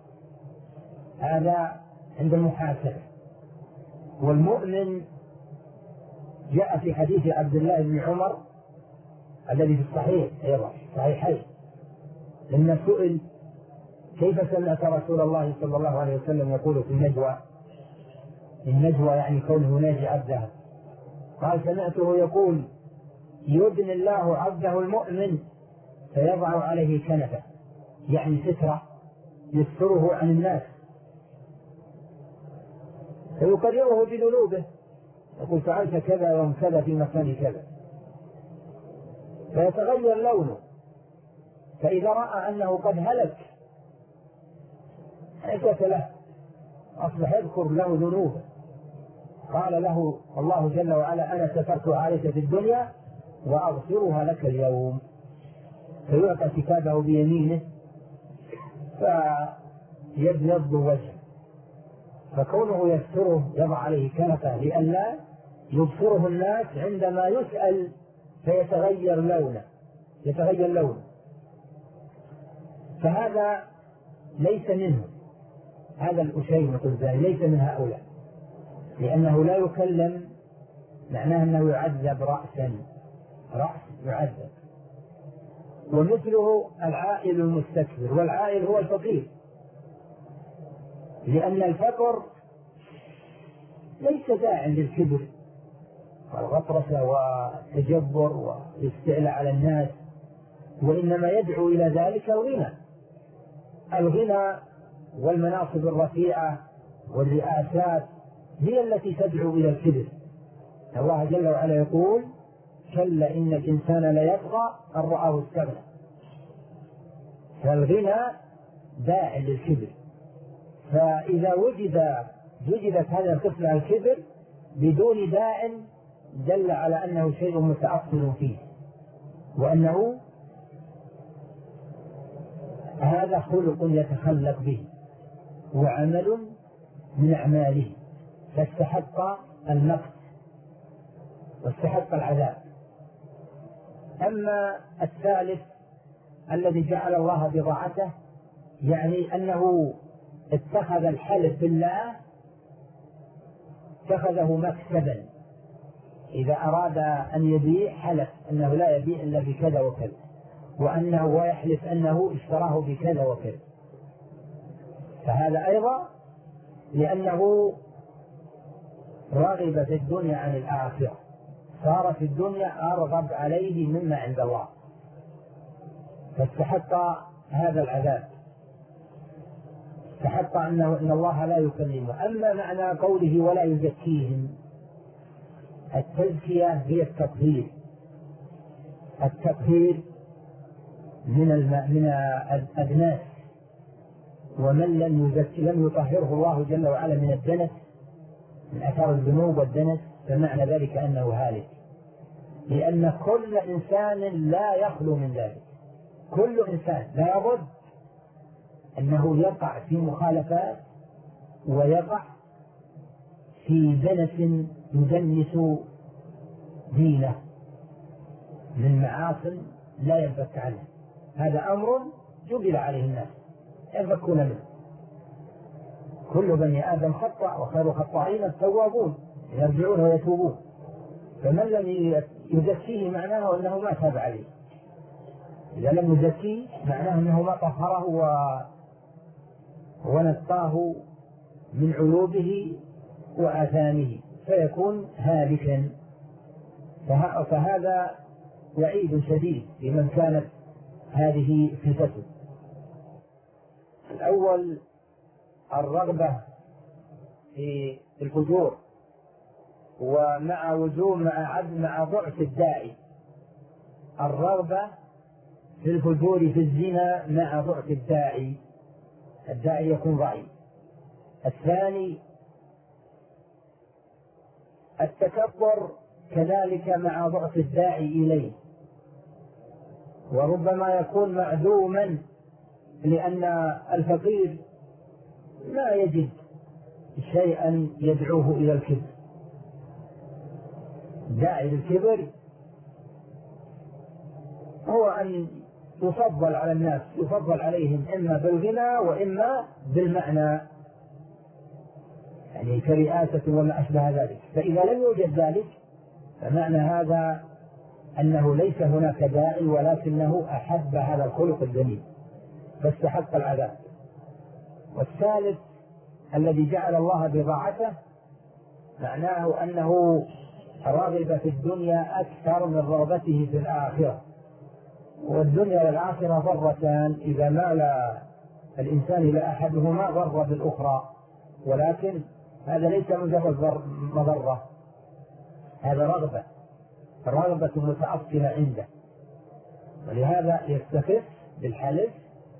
هذا عند المحاسبة. والمؤمن جاء في حديث عبد الله بن عمر الذي في الصحيح أيضا صحيحين، لما سئل كيف سمعت رسول الله صلى الله عليه وسلم يقول في النجوى يعني كونه يناجي عبده، قال: سمعته يقول: يبني الله عبده المؤمن فيضع عليه كنفه، يعني سترة يستره عن الناس، فيقرره بذنوبه، يقول: فعلت كذا يوم كذا في مكان كذا، فيتغير لونه، فإذا رأى أنه قد هلك حكت له، أصبح يذكر له ذنوبه، قال له الله جل وعلا: أنا سترت عليك في الدنيا وأغفرها لك اليوم، فيعطى كتابه بيمينه فيبيض وجهه، فكونه يستره يضع عليه كنفه لئلا يبصره الناس عندما يسأل فيتغير لونه، فهذا ليس منه، هذا الأشيمط الزاني ليس من هؤلاء، لأنه لا يكلم، معناه أنه يعذب رأسا، رأس يعذب. ومثله العائل المستكبر، والعائل هو الفقير، لأن الفقر ليس داع للكبر والغطرسة والتجبر والاستعلاء على الناس، وإنما يدعو إلى ذلك الغنى. الغنى والمناصب الرفيعة والرئاسات هي التي تدعو إلى الكبر. الله جل وعلا يقول: كلا إن الإنسان ليطغى أن رآه استغنى. فالغنى داع للكبر، فإذا وجدت هذه الخصلة الكبر بدون داع دل على أنه شيء متأصل فيه، وأنه هذا خلق يتخلق به وعمل من أعماله، فاستحق المقت واستحق العذاب. أما الثالث الذي جعل الله بضاعته، يعني أنه اتخذ الحلف بالله اتخذه مكسبا، إذا أراد أن يبيع حلف أنه لا يبيع إلا بكذا وكذا، وأنه ويحلف أنه اشتراه بكذا وكذا. فهذا أيضا لأنه رغب في الدنيا عن الآخرة، صار في الدنيا أرغب عليه مما عند الله، فاستحق هذا العذاب، استحق أن الله لا يكلمه. أما معنى قوله ولا يزكيهم، التزكية هي التطهير، التطهير من الأدناس، ومن لم يطهره الله جل وعلا من الدنس، من أثار الذنوب والدنس، فمعنى ذلك أنه هالك، لأن كل إنسان لا يخلو من ذلك. كل إنسان لا بد أنه يقع في مخالفات ويقع في دنس يدنس دينه من معاصي لا ينفك عنه. هذا أمر جبل عليه الناس ينفكون منه. كل بني آدم خطأ، وخير خطائين التوابون، يرجعون ويتوبون. فمن لم يزكيه معناه أنه ما تاب عليه. إذا لم يزكيه معناه أنه ما طهره ونقاه من عيوبه وآثامه، فيكون هالكا. فهذا وعيد شديد لمن كانت هذه صفته. الأول الرغبة في الفجور، ومع مع ضعف الداعي. الرغبة في الفجور في الزنا مع ضعف الداعي يكون ضعيف. الثاني التكبر كذلك مع ضعف الداعي إليه، وربما يكون معدوما، لأن الفقير لا يجد شيئا يدعوه إلى الكبر. داعي للكبر هو أن يفضل على الناس، يفضل عليهم إما بالغنى وإما بالمعنى، يعني كرئاسة وما أشبه ذلك. فإذا لم يوجد ذلك فمعنى هذا أنه ليس هناك داعي، ولكنه أحب هذا الخلق الجميل فاستحق العذاب. والثالث الذي جعل الله بضاعته معناه أنه رغب في الدنيا أكثر من رغبته في الآخرة. والدنيا والآخرة ضرتان، إذا مال الإنسان إلى أحدهما ضر بالأخرى، ولكن هذا ليس مجرد مضرة، هذا رغبة متأصلة عنده، ولهذا يستخف بالحلف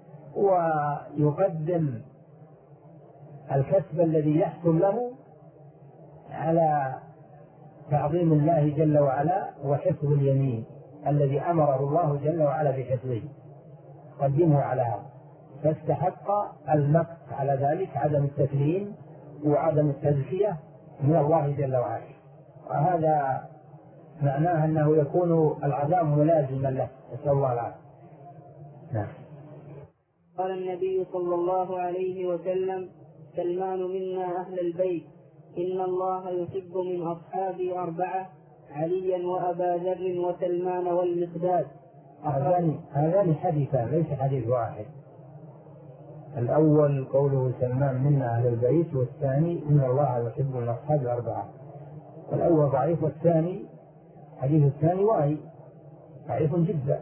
ويقدم الكسب الذي يحصل له على تعظيم الله جل وعلا وحفظ اليمين الذي أمره الله جل وعلا بحفظه، قدمه على هذا، فاستحق المقت على ذلك، عدم التسليم وعدم التزكية من الله جل وعلا. وهذا معناه أنه يكون العذاب ملازما له، نسأل الله العافية. نعم. قال النبي صلى الله عليه وسلم: سلمان منا أهل البيت، إن الله يحب من أصحابي 4: عليا وأبا ذر وسلمان والمقداد. هذان حديثان ليس حديث واحد. الأول قوله سلمان منا أهل البيت، والثاني إن الله يحب من أصحابي 4. الأول ضعيف، والثاني حديث الثاني واهي ضعيف جدا.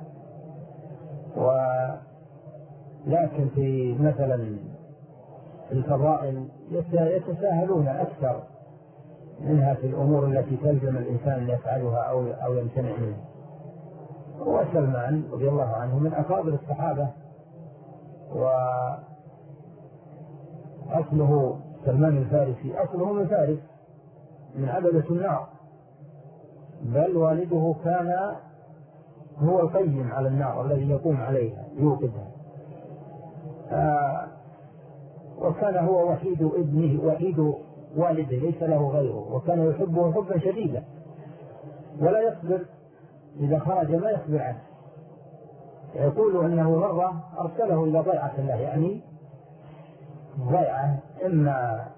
ولكن في مثلا الفضائل يتساهلون أكثر منها في الأمور التي تلزم الإنسان أن يفعلها أو يمتنع منها. وسلمان رضي الله عنه من أفاضل الصحابة، وأصله سلمان الفارسي أصله من فارس، من عبدة النار، بل والده كان هو القيم على النار الذي يقوم عليها يوقدها. وكان هو وحيد ابنه، وحيد والده، ليس له غيره، وكان يحبه حبا شديدا ولا يصبر إذا خرج، ما يصبر عنه. يقول أنه مرة أرسله إلى ضيعة الله، يعني ضيعة إما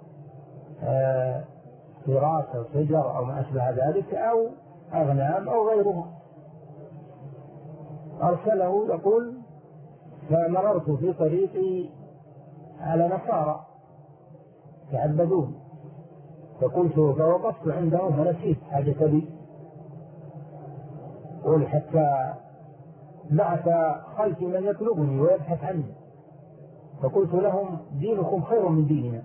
فراس أو شجر أو ما أشبه ذلك أو أغنام أو غيرها، أرسله يقول: فمررت في طريقي على نصارى يعبدون، فوقفت عندهم فنسيت حاجة بي، قل حتى بعث خلفي من يطلبني ويبحث عني، فقلت لهم: دينكم خير من ديننا،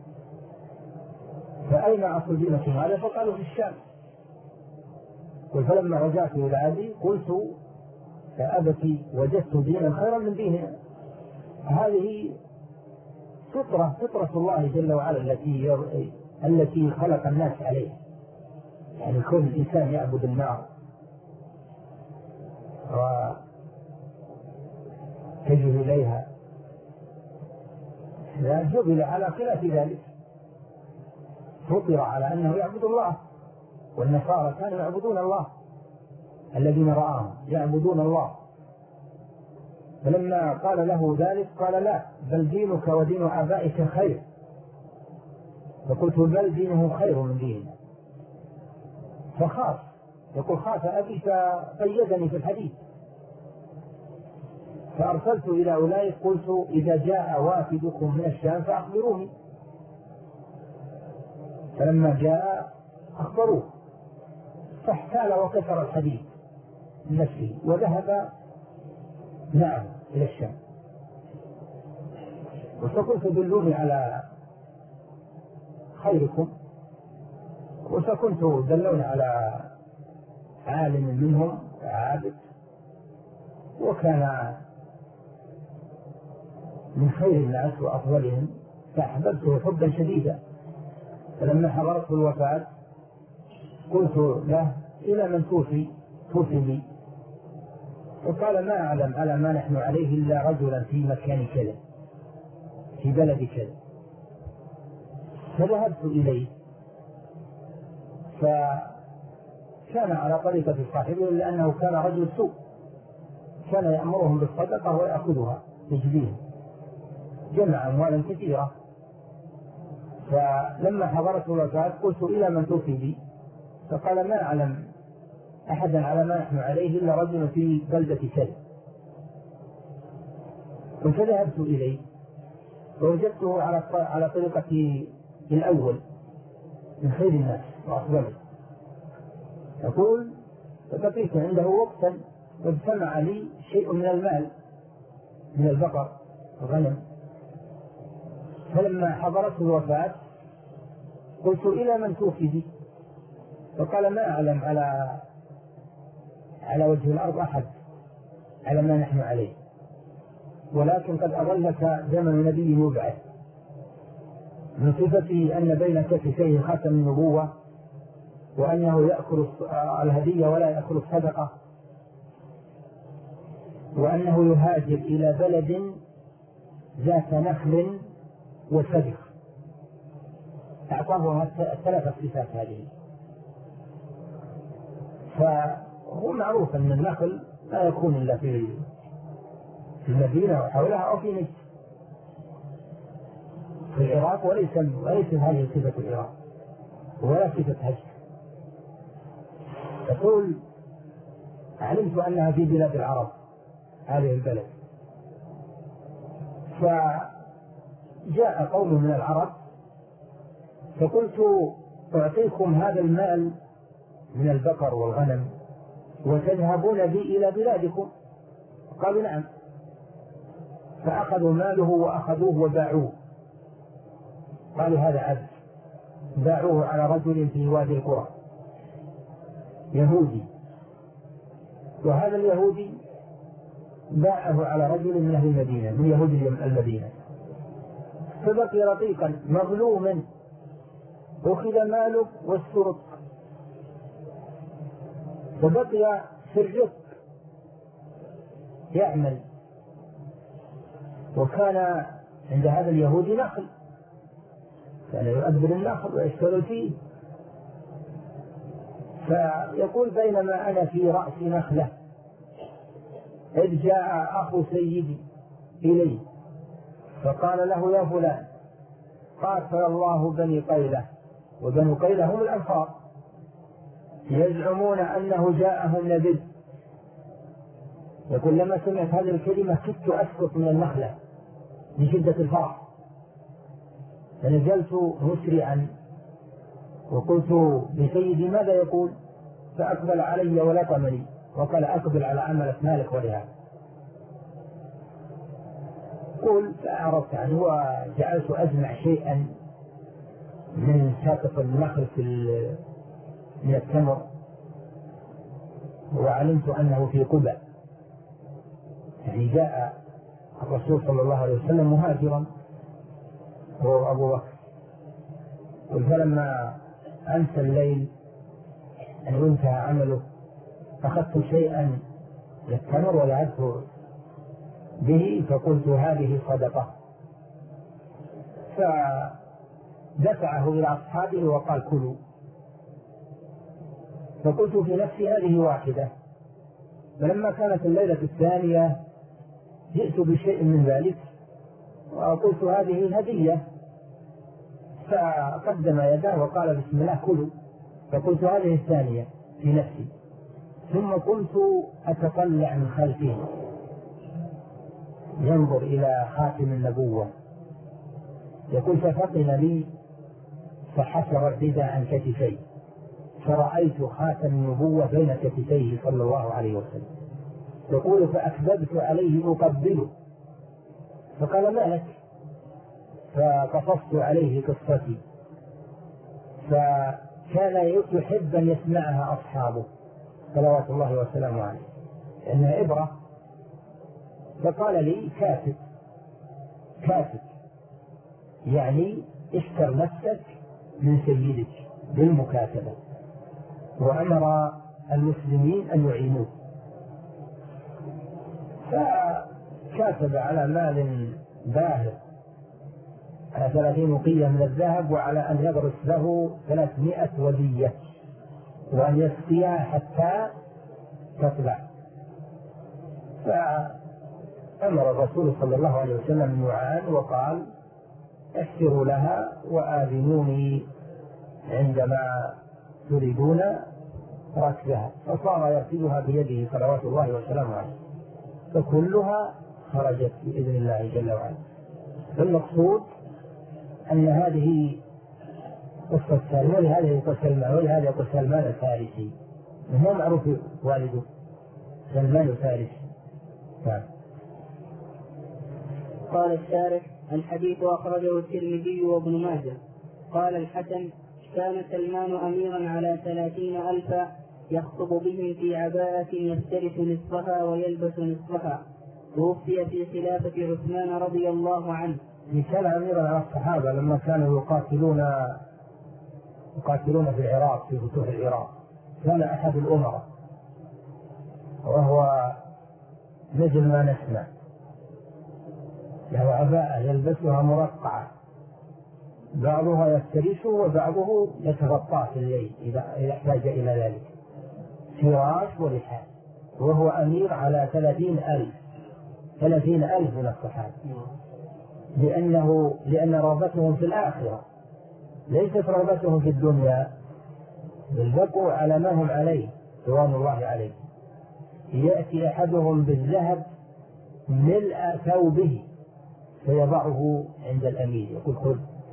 فأين أصل دينكم هذا؟ فقالوا: في الشام. فلما رجعت إلى أبي قلت: يا أبتي، وجدت دينا خيرا من ديننا. هذه فطرة الله جل وعلا التي خلق الناس عليها، يعني كل الإنسان يعبد النار وتجه إليها، لا جبل على خلاف ذلك، فطر على أنه يعبد الله. والنصارى كانوا يعبدون الله، الذين رآهم يعبدون الله. فلما قال له ذلك قال: لا، بل دينك ودين آبائك خير. فقلت: بل دينه خير من ديننا. فخاف، يقول: خاف أبي فقيدني في الحديث. فأرسلت إلى أولئك قلت: إذا جاء وافدكم من الشام فأخبروني. فلما جاء أخبروه، فاحتال وكسر الحديث نفسه وذهب نعم إلى الشام. وفقلت: دلوني على خيركم. وفكنت دلوني على عالم منهم عابد، وكان من خير الناس وأفضلهم، فأحببته حبا شديدا. فلما حضرته الوفاة قلت له: إلى من توفي لي؟ وقال: ما أعلم على ما نحن عليه إلا رجلا في مكان كذا في بلد كذا. فذهبت إليه، فكان على طريقة صاحبه، لأنه كان رجل سوء، كان يأمرهم بالصدقة ويأخذها يجزيهم، جمع أموالا كثيرة. فلما حضرت الوفاة قلت: إلى من توفي لي؟ فقال: ما أعلم أحدا على ما نحن عليه إلا رجل في بلدة كذا. فذهبت إليه ووجدته على طريقة الأول، من خير الناس وأفضله. يقول: فبقيت عنده وقتا واجتمع لي شيء من المال من البقر والغنم. فلما حضرته الوفاة قلت: إلى من توفي بي؟ فقال: ما أعلم على وجه الأرض أحد على ما نحن عليه، ولكن قد أظلك زمن نبي يبعث، من صفته أن بين كتفيه خاتم النبوة، وأنه يأكل الهدية ولا يأكل الصدقة، وأنه يهاجر إلى بلد ذات نخل وسدر. أعطاه الثلاث صفات هذه. فهو معروف أن النخل لا يكون إلا في المدينة وحولها أو في نجد. في العراق، وليس هذه صفة العراق ولا صفة هجر. تقول علمت أنها في بلاد العرب هذه البلد، فجاء قوم من العرب فقلت أعطيكم هذا المال من البقر والغنم وتذهبون بي إلى بلادكم. قالوا نعم. فأخذوا ماله وأخذوه وباعوه. قالوا هذا عبد. باعوه على رجل في وادي القرى يهودي، وهذا اليهودي باعه على رجل من أهل المدينة، من يهود المدينة، فبقي رقيقا مظلوما، أخذ ماله والسرق، فبقي في الرق يعمل. وكان عند هذا اليهودي نخل، كان يؤبر النخل ويشتغل فيه. فيقول بينما أنا في رأس نخلة إذ جاء أخو سيدي إلي فقال له يا فلان قاتل الله بني قيلة، وبنو قيلة هم الأنصار، يزعمون أنه جاءهم نبي. يقول لما سمعت هذه الكلمة كدت أسقط من النخلة من شدة الفرح، فنزلت مسرعا وقلت لسيدي ماذا يقول؟ فأقبل علي ولطمني وقال أقبل على عملة مالك ولهذا. قل فأعرضت عنه وجعلت أجمع شيئا من ساقط النخل من التمر، وعلمت أنه في قبى، يعني جاء الرسول صلى الله عليه وسلم مهاجرا هو أبو بكر. فلما أنسى الليل أن انتهى عمله أخذت شيئا للتمر وذهبت به فقلت هذه صدقة، فدفعه إلى أصحابه وقال كلوا. فقلت في نفسي هذه واحدة. فلما كانت الليلة الثانية جئت بشيء من ذلك وقلت هذه هدية، فقدم يده وقال بسم الله كلوا. فقلت هذه الثانية في نفسي، ثم كنت أتطلع من خلفه ينظر إلى خاتم النبوة. يقول ففطن لي فحسر الرداء عن كتفي فرأيت خاتم النبوة بين كتفيه صلى الله عليه وسلم. يقول فأكذبت عليه أقبله، فقال ما لك؟ فقصصت عليه قصتي، فكان يحب أن يسمعها أصحابه صلوات الله وسلامه عليه لأنها إبرة. فقال لي كاتب يعني اشتر نفسك من سيدك بالمكاتبة، وأمر المسلمين أن يعينوه. فكاتب على مال باهر على 30 وقية من الذهب، وعلى أن يغرس له 300 ودية وأن يسقيها حتى تطلع. فأمر الرسول صلى الله عليه وسلم يعان وقال احسروا لها وآذنوني عندما تريدون ركبها. فصار يركبها بيده صلوات الله وسلامه عليه، فكلها خرجت بإذن الله جل وعلا. المقصود أن هذه قصة سلمان، ولهذه قصة سلمان الفارسي، هو معروف والده سلمان الفارسي. قال الشارح الحديث أخرجه الترمذي وابن ماجه. قال الحسن كان سلمان أميرا على 30,000 يخطب بهم في عباءة يفترس نصفها ويلبس نصفها، توفي في خلافة عثمان رضي الله عنه. كان أميرا على الصحابة لما كانوا يقاتلون في العراق في فتوح العراق. كان أحد الأمراء وهو مثل ما نسمع له عباءة يلبسها مرقعة، بعضها يفترشه وبعضه يتغطى في الليل إذا احتاج إلى ذلك، فراش ولحاف، وهو أمير على 30,000 من الصحابة. لأن رغبتهم في الآخرة ليست رغبتهم في الدنيا، بل بقوا على ما هم عليه رضوان الله عليه. يأتي أحدهم بالذهب ملء ثوبه فيضعه عند الأمير يقول خذ،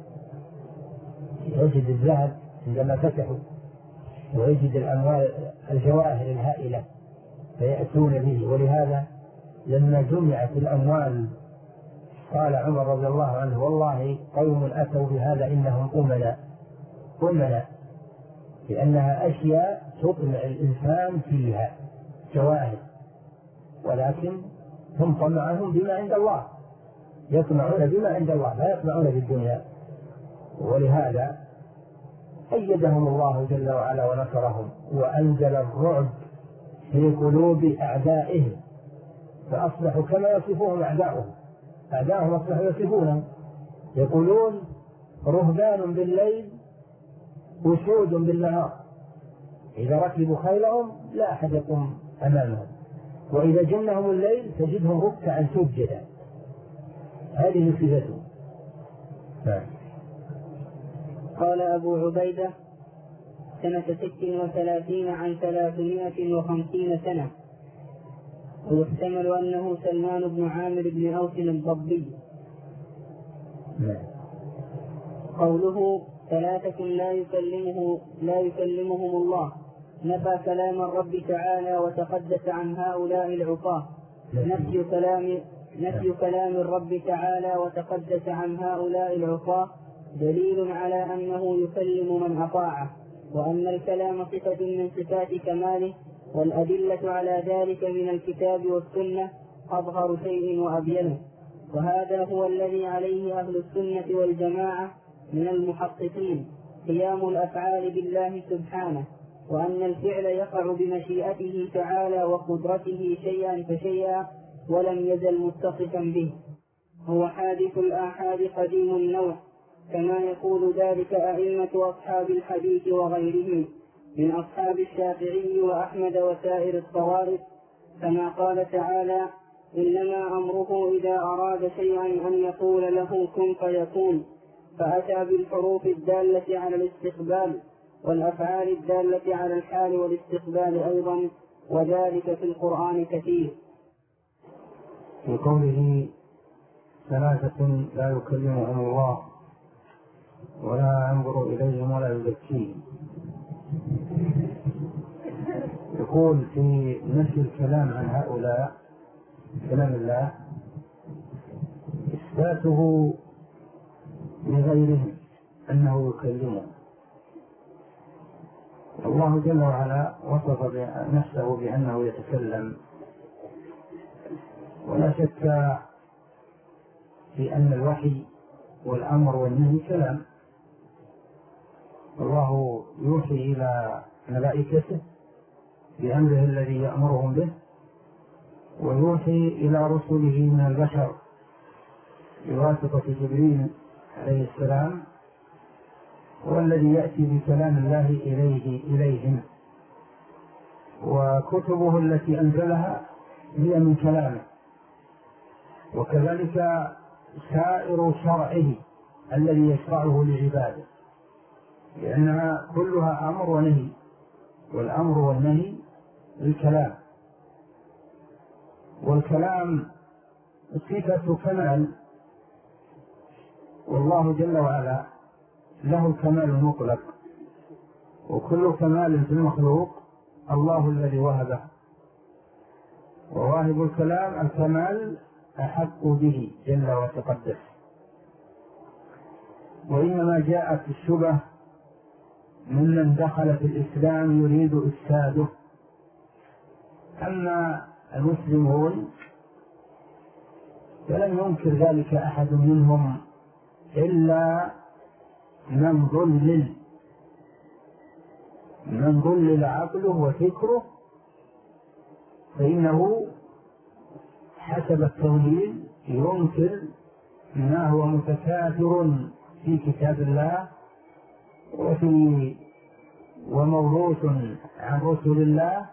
يجد الذهب عندما فتحوا ويجد الأموال الجواهر الهائلة فيأتون به. ولهذا لما جمعت الأموال قال عمر رضي الله عنه والله قوم أتوا بهذا إنهم أمنا، لأنها أشياء تطمع الإنسان فيها جواهر، ولكن هم طمعهم بما عند الله، يطمعون بما عند الله لا يطمعون في الدنيا. ولهذا أيدهم الله جل وعلا ونصرهم وأنزل الرعب في قلوب أعدائهم فأصبحوا كما يصفوهم أعداؤهم أصبحوا يصفونهم يقولون رهبان بالليل أسود بالنهار، إذا ركبوا خيلهم لا أحد يقوم أمامهم، وإذا جنهم الليل تجدهم ركعا سجدا. هذه صفتهم. قال أبو عبيدة سنة 36 عن 350 سنة، ويحتمل أنه سلمان بن عامر بن أوس الضبي. قوله 3 لا يكلمهم الله، نفى كلام الرب تعالى وتقدس عن هؤلاء العصاة. نفي كلام الرب تعالى وتقدس عن هؤلاء العصاة دليل على أنه يكلم من أطاعه، وأن الكلام صفة من صفات كماله، والأدلة على ذلك من الكتاب والسنة أظهر شيء وأبينه. وهذا هو الذي عليه أهل السنة والجماعة من المحققين، قيام الأفعال بالله سبحانه، وأن الفعل يقع بمشيئته تعالى وقدرته شيئا فشيئا ولم يزل متصفا به. هو حادث الآحاد قديم النوع، كما يقول ذلك أئمة أصحاب الحديث وغيرهم من أصحاب الشافعي وأحمد وسائر الطوائف، كما قال تعالى إنما أمره إذا أراد شيئا أن يقول له كن فيكون، فأتى بالحروف الدالة على الاستقبال والأفعال الدالة على الحال والاستقبال أيضا، وذلك في القرآن كثير. في قوله 3 لا يكلمهم الله ولا ينظر إليهم ولا يزكيهم، يقول في نفي الكلام عن هؤلاء كلام الله إثباته لغيرهم أنه يكلمهم. الله جل وعلا وصف نفسه بأنه يتكلم، ولا شك في أن الوحي والأمر والنهي كلام. الله يوحي إلى ملائكته بأمره الذي يأمرهم به، ويوحي إلى رسله من البشر بواسطة جبريل عليه السلام، والذي يأتي بكلام الله إليهم، وكتبه التي أنزلها هي من كلامه، وكذلك سائر شرعه الذي يشرعه لعباده، لأنها كلها أمر ونهي، والأمر والنهي الكلام. والكلام صفة كمال، والله جل وعلا له الكمال المطلق، وكل كمال في المخلوق الله الذي وهبه، وواهب الكلام الكمال أحق به جل وتقدس. وإنما جاءت الشبه ممن دخل في الإسلام يريد إفساده. أما المسلمون فلم ينكر ذلك أحد منهم إلا من ضلل عقله وفكره، فإنه حسب التضليل ينكر ما هو متكاثر في كتاب الله وموروث عن رسل الله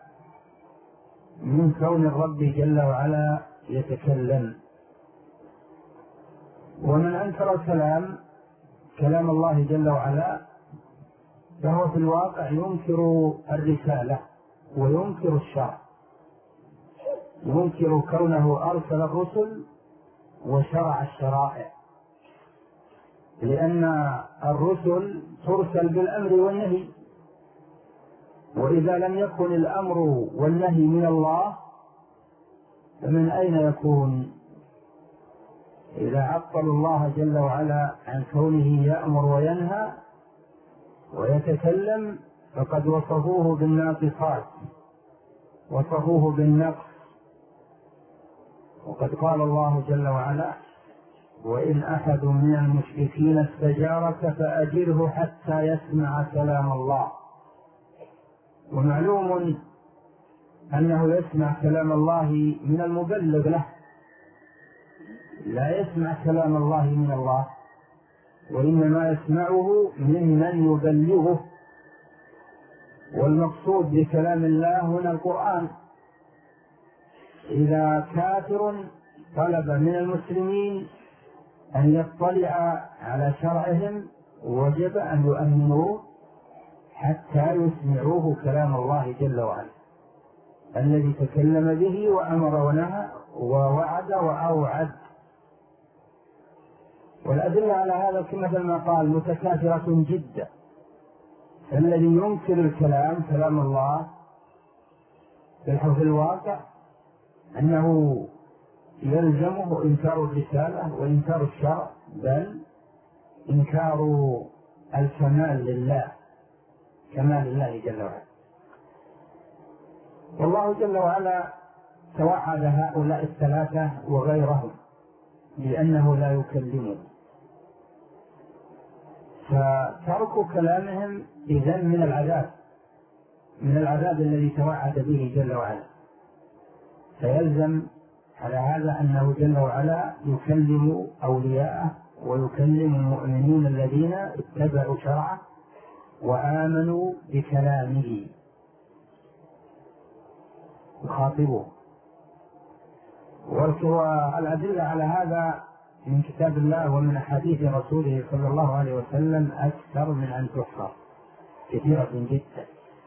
من كون الرب جل وعلا يتكلم. ومن أنكر كلام الله جل وعلا فهو في الواقع ينكر الرسالة وينكر الشرع، ينكر كونه أرسل الرسل وشرع الشرائع، لأن الرسل ترسل بالأمر والنهي، وإذا لم يكن الأمر والنهي من الله فمن أين يكون؟ إذا عطلوا الله جل وعلا عن كونه يأمر وينهى ويتكلم فقد وصفوه بالناقصات، وصفوه بالنقص. وقد قال الله جل وعلا: وإن أحد من المشركين استجارك فأجره حتى يسمع كلام الله. ومعلوم أنه يسمع كلام الله من المبلغ له، لا يسمع كلام الله من الله، وإنما يسمعه ممن يبلغه. والمقصود بكلام الله هنا القرآن. إذا كافر طلب من المسلمين أن يطلع على شرعهم وجب أن يؤمنوه حتى يسمعوه كلام الله جل وعلا الذي تكلم به وأمر ونهى ووعد وأوعد. والأدلة على هذا كما ما قال متكاثرة جدا. الذي ينكر كلام الله في الواقع أنه يلزمه إنكار الرسالة وإنكار الشرع، بل إنكار الكمال لله، كمال الله جل وعلا. والله جل وعلا توعد هؤلاء الثلاثة وغيرهم لأنه لا يكلمهم، فترك كلامهم إذن من العذاب الذي توعد به جل وعلا. فيلزم على هذا أنه جل وعلا يكلم أولياءه ويكلم المؤمنين الذين اتبعوا شرعه وآمنوا بكلامه، يخاطبوه. والأدلة على هذا من كتاب الله ومن أحاديث رسوله صلى الله عليه وسلم أكثر من أن تحصر، كثيرة جدا.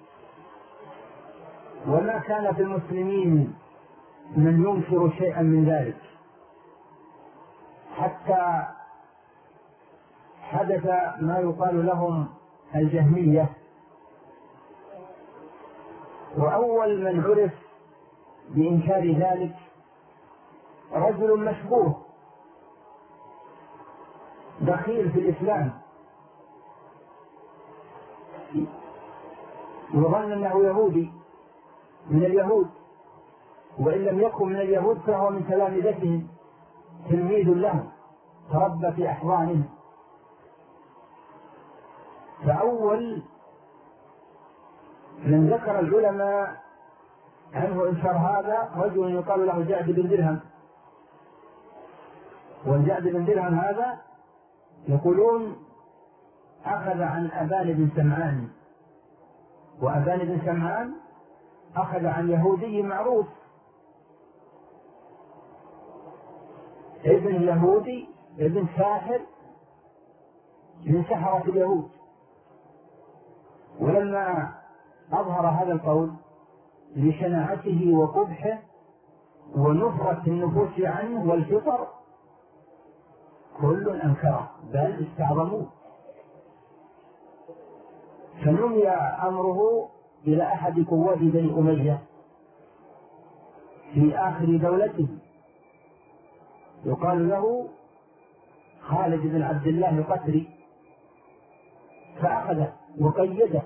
وما كان في المسلمين من ينكر شيئا من ذلك، حتى حدث ما يقال لهم الجهمية. وأول من عرف بإنكار ذلك رجل مشبوه دخيل في الإسلام، يظن أنه يهودي من اليهود، وإن لم يكن من اليهود فهو من تلامذتهم، تلميذ لهم تربى في أحضانهم. فأول من ذكر العلماء عنه إنكار هذا رجل يقال له جعد بن درهم. والجعد بن درهم هذا يقولون أخذ عن أبان بن سمعان، وأبان بن سمعان أخذ عن يهودي معروف، ابن يهودي، ابن ساحر من سحرة اليهود. ولما أظهر هذا القول لشناعته وقبحه ونفرة النفوس عنه والفطر كل أنكره بل استعظموه، فنمي أمره إلى أحد قوات بني أمية في آخر دولته يقال له خالد بن عبد الله القسري، فأخذه وقيده.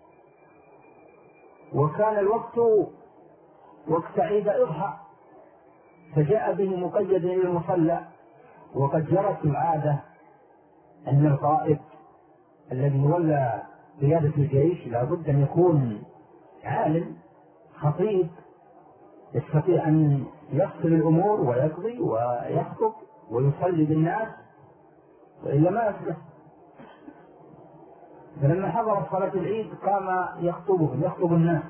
وكان الوقت وقت عيد إضحى، فجاء به مقيدا إلى المصلى. وقد جرت العادة أن القائد الذي ولى قيادة الجيش لابد أن يكون عالم خطيب يستطيع أن يفصل الأمور ويقضي ويخطب ويصلي بالناس، وإلا ما أصلح. فلما حضر صلاة العيد قام يخطب الناس،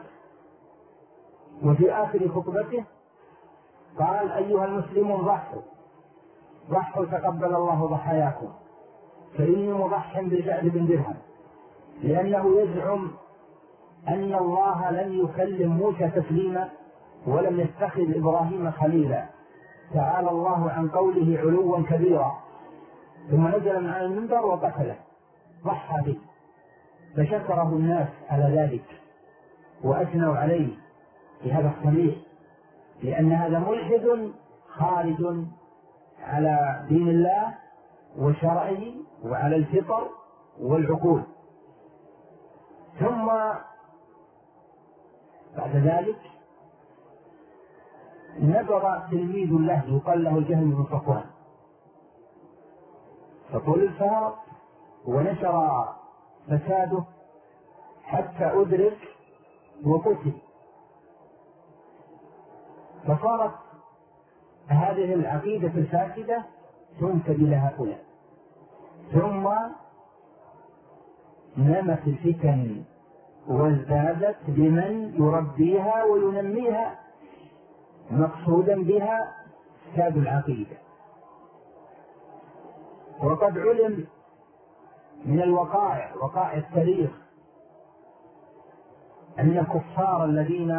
وفي آخر خطبته قال: أيها المسلمون ضحوا، ضحوا تقبل الله ضحاياكم، فإني مضح بجعد بن درهم، لأنه يزعم أن الله لم يكلم موسى تكليما ولم يتخذ إبراهيم خليلا، تعالى الله عن قوله علوا كبيرا، ثم نزل من على المنبر وقتله، ضحى به، فشكره الناس على ذلك وأثنوا عليه بهذا الصريح، لأن هذا ملحد خارج على دين الله وشرعه وعلى الفطر والعقول. ثم بعد ذلك نظر تلميذ له يقال له جهم بن صفوان، فطول الفارق ونشر فساده حتى أدرك وقتل، فصارت هذه العقيدة الفاسدة تنسب إلى هؤلاء. ثم نمت الفتن وازدادت بمن يربيها وينميها، مقصودا بها فساد العقيدة. وقد علم من الوقائع، وقائع التاريخ، أن الكفار الذين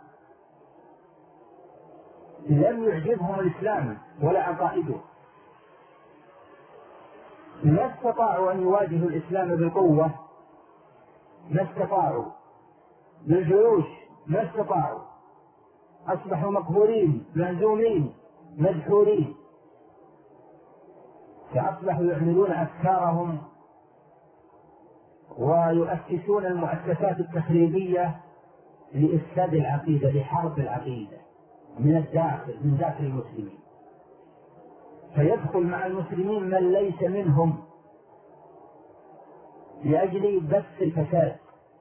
لم يعجبهم الإسلام ولا عقائده ما استطاعوا أن يواجهوا الإسلام بالقوة، ما استطاعوا بالجيوش، ما استطاعوا، أصبحوا مقهورين مهزومين مدحورين، فأصبحوا يعملون أفكارهم ويؤسسون المؤسسات التخريبية لإفساد العقيدة، لحرب العقيدة من الداخل، من داخل المسلمين، فيدخل مع المسلمين من ليس منهم لأجل بث الفساد،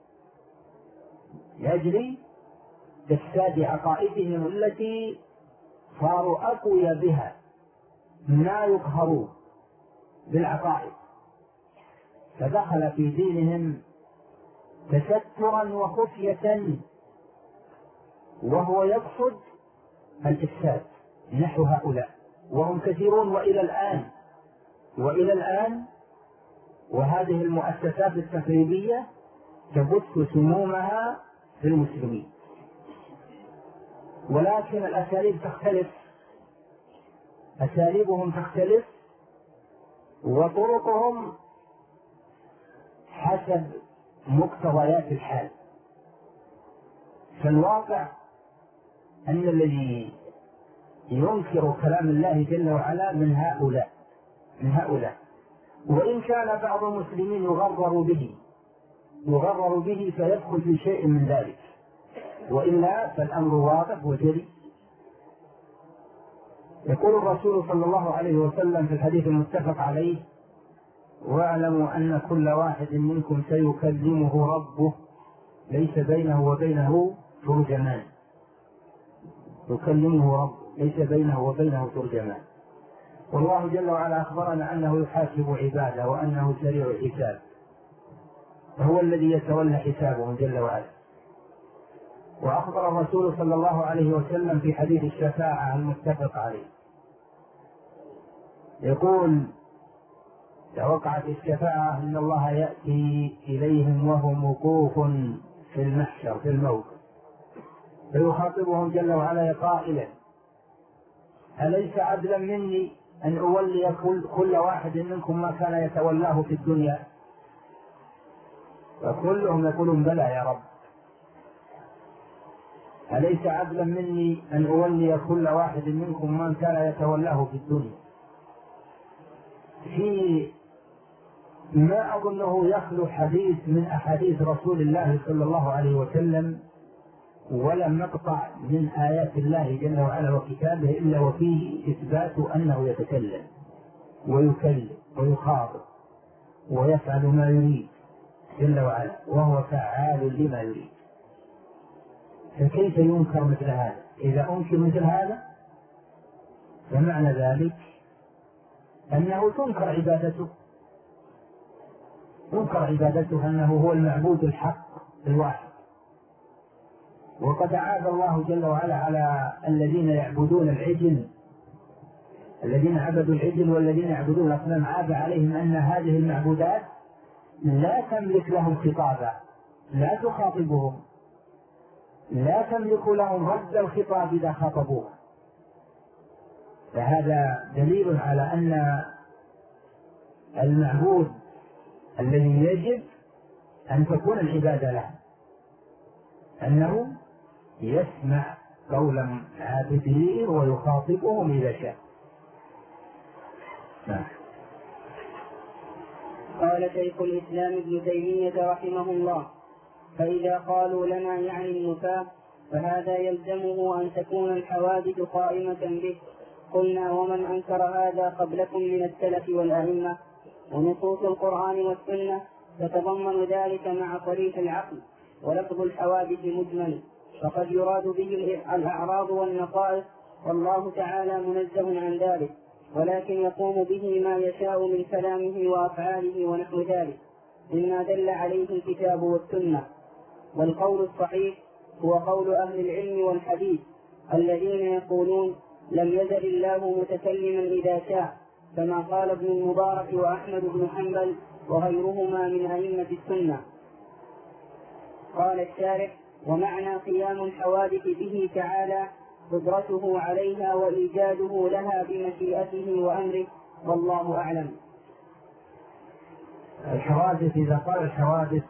لأجل إفساد عقائدهم التي صاروا أقوياء بها، لا يقهرون بالعقائد، فدخل في دينهم تسترا وخفية، وهو يقصد الإفساد نحو هؤلاء، وهم كثيرون وإلى الآن وهذه المؤسسات التخريبية تبث سمومها في المسلمين. ولكن الأساليب تختلف، أساليبهم تختلف وطرقهم حسب مقتضيات الحال. فالواقع أن الذي ينكر كلام الله جل وعلا من هؤلاء، وإن كان بعض المسلمين يغرر به فيدخل في شيء من ذلك، وإلا فالأمر واضح وجلي. يقول الرسول صلى الله عليه وسلم في الحديث المتفق عليه: واعلموا أن كل واحد منكم سيكلمه ربه ليس بينه وبينه ترجمان، يكلمه ربه ليس بينه وبينه ترجمان. والله جل وعلا أخبرنا أنه يحاسب عباده وأنه سريع الحساب، فهو الذي يتولى حسابه جل وعلا. وأخبر الرسول صلى الله عليه وسلم في حديث الشفاعة المتفق عليه، يقول: إذا وقعت الشفاعة إن الله يأتي إليهم وهم وقوف في المحشر في الموقف، فيخاطبهم جل وعلا قائلا: أليس عدلا مني أن أولي كل واحد منكم ما كان يتولاه في الدنيا؟ فكلهم يقولون: بلى يا رب. أليس عدلا مني أن أولي كل واحد منكم ما كان يتولاه في الدنيا؟ في ما أظنه يخلو حديث من أحاديث رسول الله صلى الله عليه وسلم ولم نقطع من آيات الله جل وعلا وكتابه إلا وفيه إثبات أنه يتكلم ويكلم ويخاطب ويفعل ما يريد جل وعلا، وهو فعال لما يريد. فكيف ينكر مثل هذا؟ إذا أنكر مثل هذا فمعنى ذلك أنه تنكر عبادته أنه هو المعبود الحق الواحد. وقد عاد الله جل وعلا على الذين يعبدون العجل الذين عبدوا العجل والذين يعبدون الأصنام عاب عليهم أن هذه المعبودات لا تملك لهم خطابا، لا تخاطبهم، لا تملك لهم رد الخطاب إذا خاطبوه. فهذا دليل على أن المعبود الذي يجب أن تكون العبادة له أنه يسمع قول عابديه ويخاطبهم إذا شاء. قال شيخ الإسلام ابن تيمية رحمه الله: فإذا قالوا لنا يعني النفاة فهذا يلزمه أن تكون الحوادث قائمة به. قلنا: ومن أنكر هذا قبلكم من السلف والأئمة؟ ونصوص القرآن والسنة تتضمن ذلك مع صريح العقل، ولفظ الحوادث مجمل، فقد يراد به الأعراض والنقائص، والله تعالى منزه عن ذلك، ولكن يقوم به ما يشاء من كلامه وأفعاله ونحو ذلك مما دل عليه الكتاب والسنة. والقول الصحيح هو قول أهل العلم والحديث الذين يقولون: لم يزل الله متكلما إذا شاء، كما قال ابن المبارك وأحمد بن حنبل وغيرهما من أئمة السنة. قال الشارح: ومعنى قيام الحوادث به تعالى قدرته عليها وإيجاده لها بمشيئته وأمره، والله أعلم. الحوادث، إذا قال الحوادث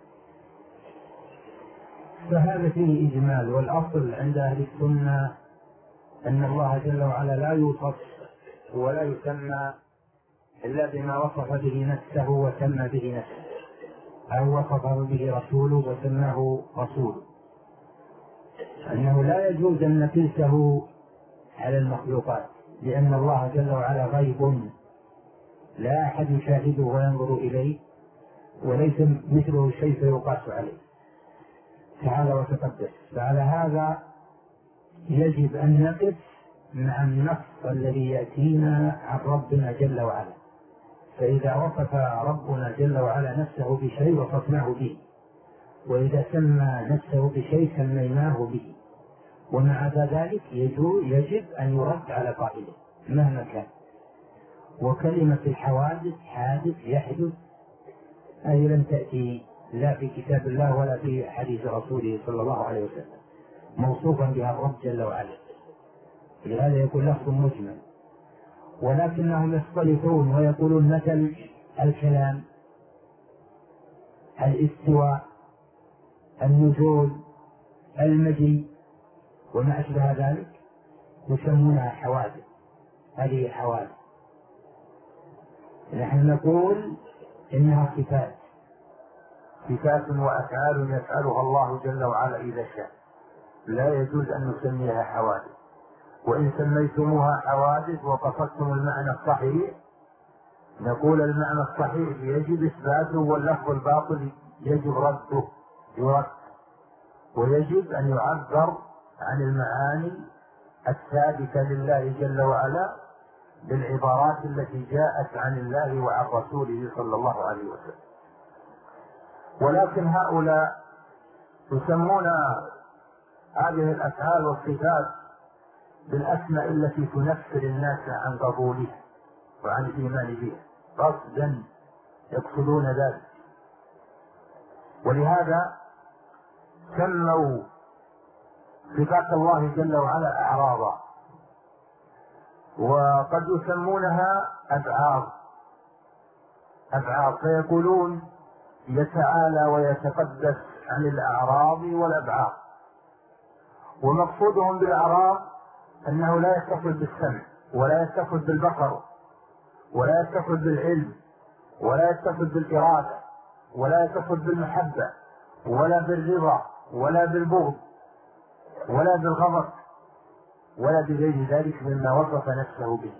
فهذا فيه إجمال، والأصل عند أهل السنة أن الله جل وعلا لا يوصف ولا يسمى إلا بما وصف به نفسه وسمى به نفسه، أو وصفه به رسوله وسماه رسوله، أنه لا يجوز أن نقيسه على المخلوقات، لأن الله جل وعلا غيب لا أحد يشاهده وينظر إليه، وليس مثله شيء فيقاس عليه تعالى وتقدس. فعلى هذا يجب أن نقف مع النص الذي يأتينا عن ربنا جل وعلا. فإذا وصف ربنا جل وعلا نفسه بشيء وصفناه به، وإذا سمى نفسه بشيء سميناه به، ومع ذلك يجب أن يرد على قائله مهما كان. وكلمة الحوادث حادث يحدث هذه لم تأتي لا في كتاب الله ولا في حديث رسوله صلى الله عليه وسلم موصوفا بها الرب جل وعلا، لهذا يكون لفظ مجمل. ولكنهم يختلفون ويقولون مثل الكلام، الاستواء، النزول، المجيء وما أشبه ذلك يسمونها حوادث. هذه حوادث. نحن نقول إنها صفات وأفعال يفعلها الله جل وعلا إذا شاء، لا يجوز أن نسميها حوادث. وإن سميتموها حوادث وقصدتم المعنى الصحيح نقول المعنى الصحيح يجب إثباته، واللفظ الباطل يجب رده، ويجب أن يعبر عن المعاني الثابتة لله جل وعلا بالعبارات التي جاءت عن الله وعن رسوله صلى الله عليه وسلم. ولكن هؤلاء يسمون هذه الأفعال والصفات بالأسماء التي تنفر الناس عن قبولها وعن الإيمان بها، قصدا يقصدون ذلك. ولهذا سموا صفات الله جل وعلا أعراضا، وقد يسمونها أبعاض، فيقولون يتعالى ويتقدس عن الأعراض والأبعاض. ومقصودهم بالأعراض أنه لا يتصل بالسمع، ولا يتصل بالبصر، ولا يتصل بالعلم، ولا يتصل بالإرادة، ولا يتصل بالمحبة، ولا بالرضا، ولا بالبغض، ولا بالغضب، ولا بغير ذلك مما وصف نفسه به.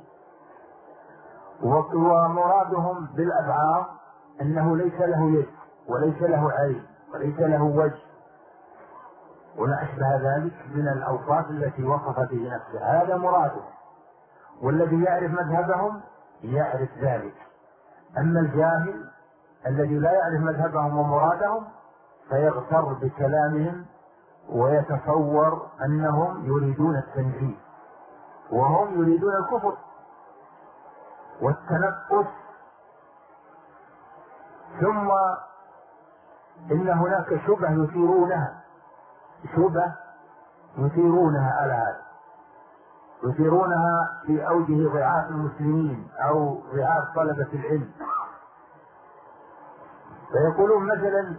ومرادهم بالأبعاض أنه ليس له يد، وليس له عين، وليس له وجه، ولا أشبه ذلك من الأوصاف التي وصف به نفسه. هذا مراده، والذي يعرف مذهبهم يعرف ذلك. أما الجاهل الذي لا يعرف مذهبهم ومرادهم فيغتر بكلامهم ويتصور أنهم يريدون التنزيه وهم يريدون الكفر، والتنقص. ثم إن هناك شبه يثيرونها على هذا، يثيرونها في أوجه ضعاف المسلمين أو ضعاف طلبة العلم. فيقولون مثلا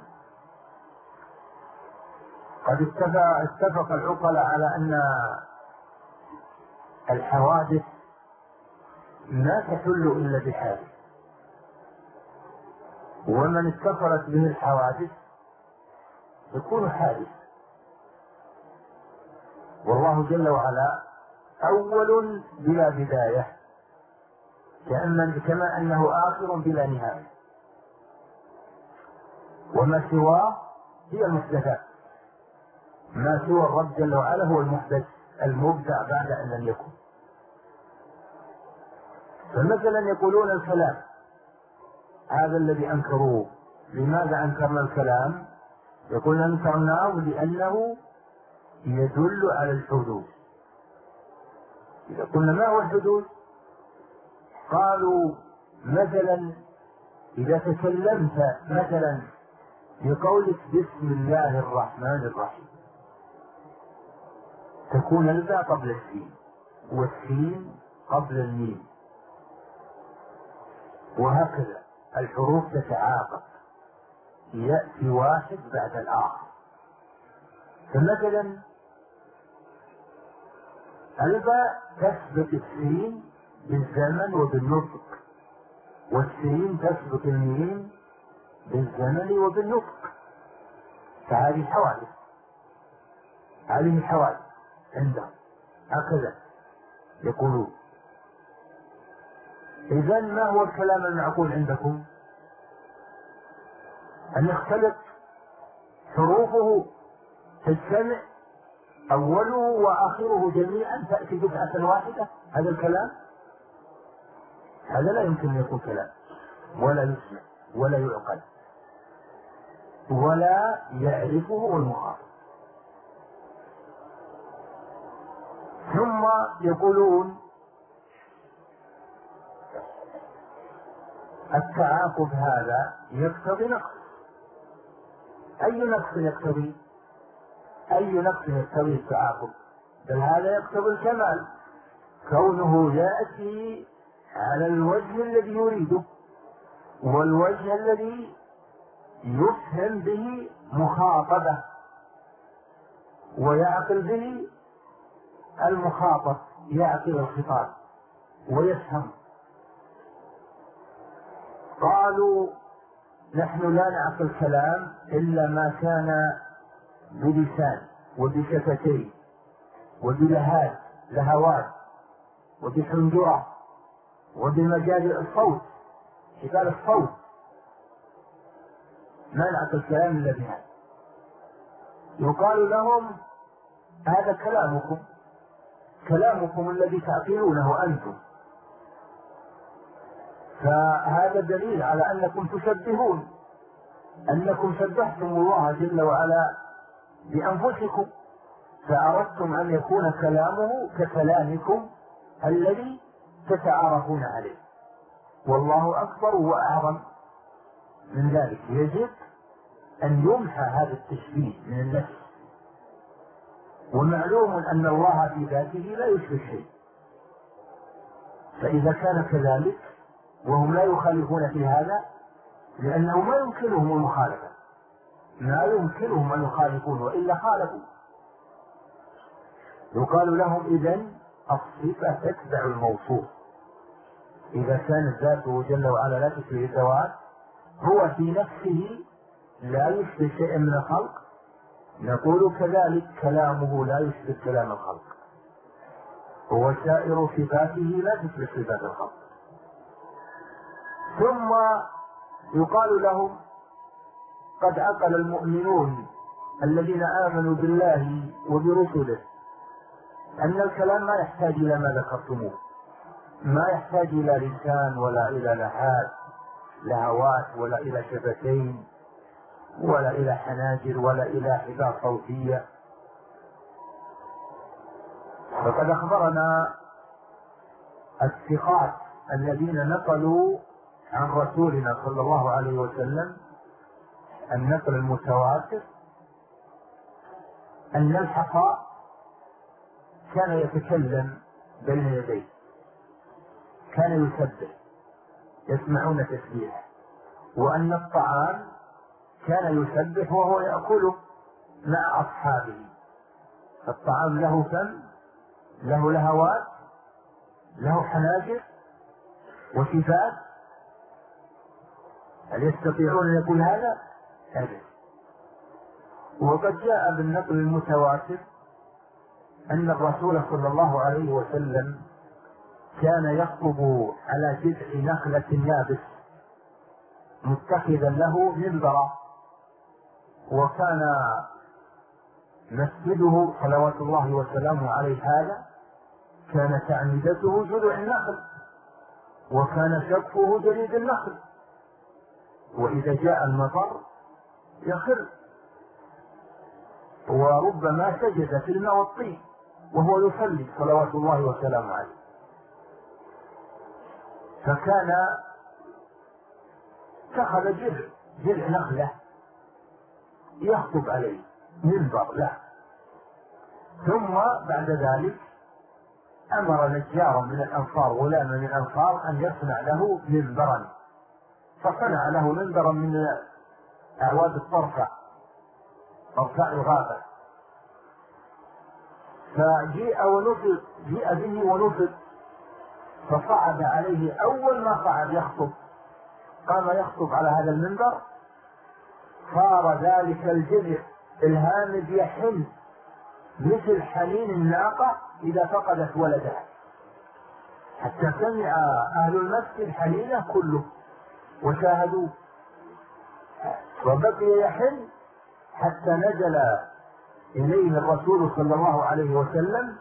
قد اتفق العقلاء على أن الحوادث لا تحل إلا بحادث، ومن اتصلت به الحوادث يكون حادث، والله جل وعلا أول بلا بداية، كما أنه آخر بلا نهاية، وما سواه هي المحدثات. ما سوى الرب جل وعلا هو المحدث المبدع بعد أن لم يكن. فمثلا يقولون الكلام هذا الذي أنكروه. لماذا أنكرنا الكلام؟ يقول أنكرناه لأنه يدل على الحدوث. إذا قلنا ما هو الحدوث؟ قالوا مثلا إذا تكلمت مثلا بقولك بسم الله الرحمن الرحيم، تكون الباء قبل السين والسين قبل الميم، وهكذا الحروف تتعاقب، يأتي واحد بعد الآخر. فمثلا الباء تسبق السين بالزمن وبالنطق، والسين تسبق الميم بالزمن وبالنطق. فهذه حوادث، هذه حوادث عندهم، هكذا يقولون. إذن ما هو الكلام المعقول عندكم؟ أن يختلط حروفه تجتمع أوله وآخره جميعا تأتي دفعة واحدة؟ هذا الكلام؟ هذا لا يمكن أن يكون كلام، ولا يسمع ولا يعقل ولا يعرفه المخاطب. ثم يقولون التعاقب هذا يقتضي نقص. أي نقص يقتضي؟ أي نقص يقتضي التعاقب؟ بل هذا يقتضي الكمال، كونه يأتي على الوجه الذي يريده، والوجه الذي يفهم به مخاطبة ويعقل به المخاطب، يعقل الخطاب ويفهم. قالوا نحن لا نعقل الكلام إلا ما كان بلسان وبشفتين لهوات وبحنجرة وبمجال الصوت، شكال الصوت، ما نعقل الكلام إلا بها. يقال لهم هذا كلامكم الذي تعقلونه أنتم، فهذا دليل على أنكم تشبهون، أنكم شبهتم الله جل وعلا بأنفسكم، فأردتم أن يكون كلامه ككلامكم الذي تتعارفون عليه، والله أكبر وأعظم من ذلك. يجب أن يمحى هذا التشبيه من النفس، ومعلوم أن الله في ذاته لا يشبه شيء، فإذا كان كذلك وهم لا يخالفون في هذا، لأنه ما يمكنهم المخالفة، ما يمكنهم أن يخالفون وإلا خالفوا. يقال لهم إذن الصفة تتبع الموصوف. إذا كانت ذاته جل وعلا لا تشبه الذوات، هو في نفسه لا يشبه شيئا من الخلق، نقول كذلك كلامه لا يشبه كلام الخلق، هو سائر صفاته لا تشبه صفات الخلق. ثم يقال لهم قد عقل المؤمنون الذين آمنوا بالله وبرسله أن الكلام ما يحتاج إلى ما ذكرتموه، ما يحتاج إلى لسان ولا إلى لهوات ولا إلى شفتين ولا إلى حناجر ولا إلى حبال صوتية. فقد أخبرنا الثقات الذين نقلوا عن رسولنا صلى الله عليه وسلم النقل المتواتر أن الحصى كان يتكلم بين يديه، كان يسبح، يسمعون تسبيحه، وأن الطعام كان يسبح وهو يأكله مع أصحابه. الطعام له فم، له لهوات، له حناجر وشفات. هل يستطيعون أن يقول هذا؟ هذا. وقد جاء بالنقل المتواتر أن الرسول صلى الله عليه وسلم كان يخطب على جذع نخلة يابس متخذا له منبرا، وكان مسجده صلوات الله وسلامه عليه هذا كانت أعمدته جذع النخل، وكان سقفه جريد النخل، وإذا جاء المطر يخر، وربما سجد في الماء والطين وهو يصلي صلوات الله وسلامه عليه. فكان اتخذ جذع نخلة يخطب عليه منبر له، ثم بعد ذلك أمر نجارا من الأنصار، غلاما من الأنصار، أن يصنع له منبرا، فصنع له منبرا من أعواد الطرفة، طرفاء الغابة، جيء به ونفض، فصعد عليه. أول ما صعد يخطب قام يخطب على هذا المنبر، صار ذلك الجذع الهامد يحن مثل حنين الناقة إذا فقدت ولدها، حتى سمع أهل المسجد حنينه كله وشاهدوه، وبقي يحن حتى نزل إليه الرسول صلى الله عليه وسلم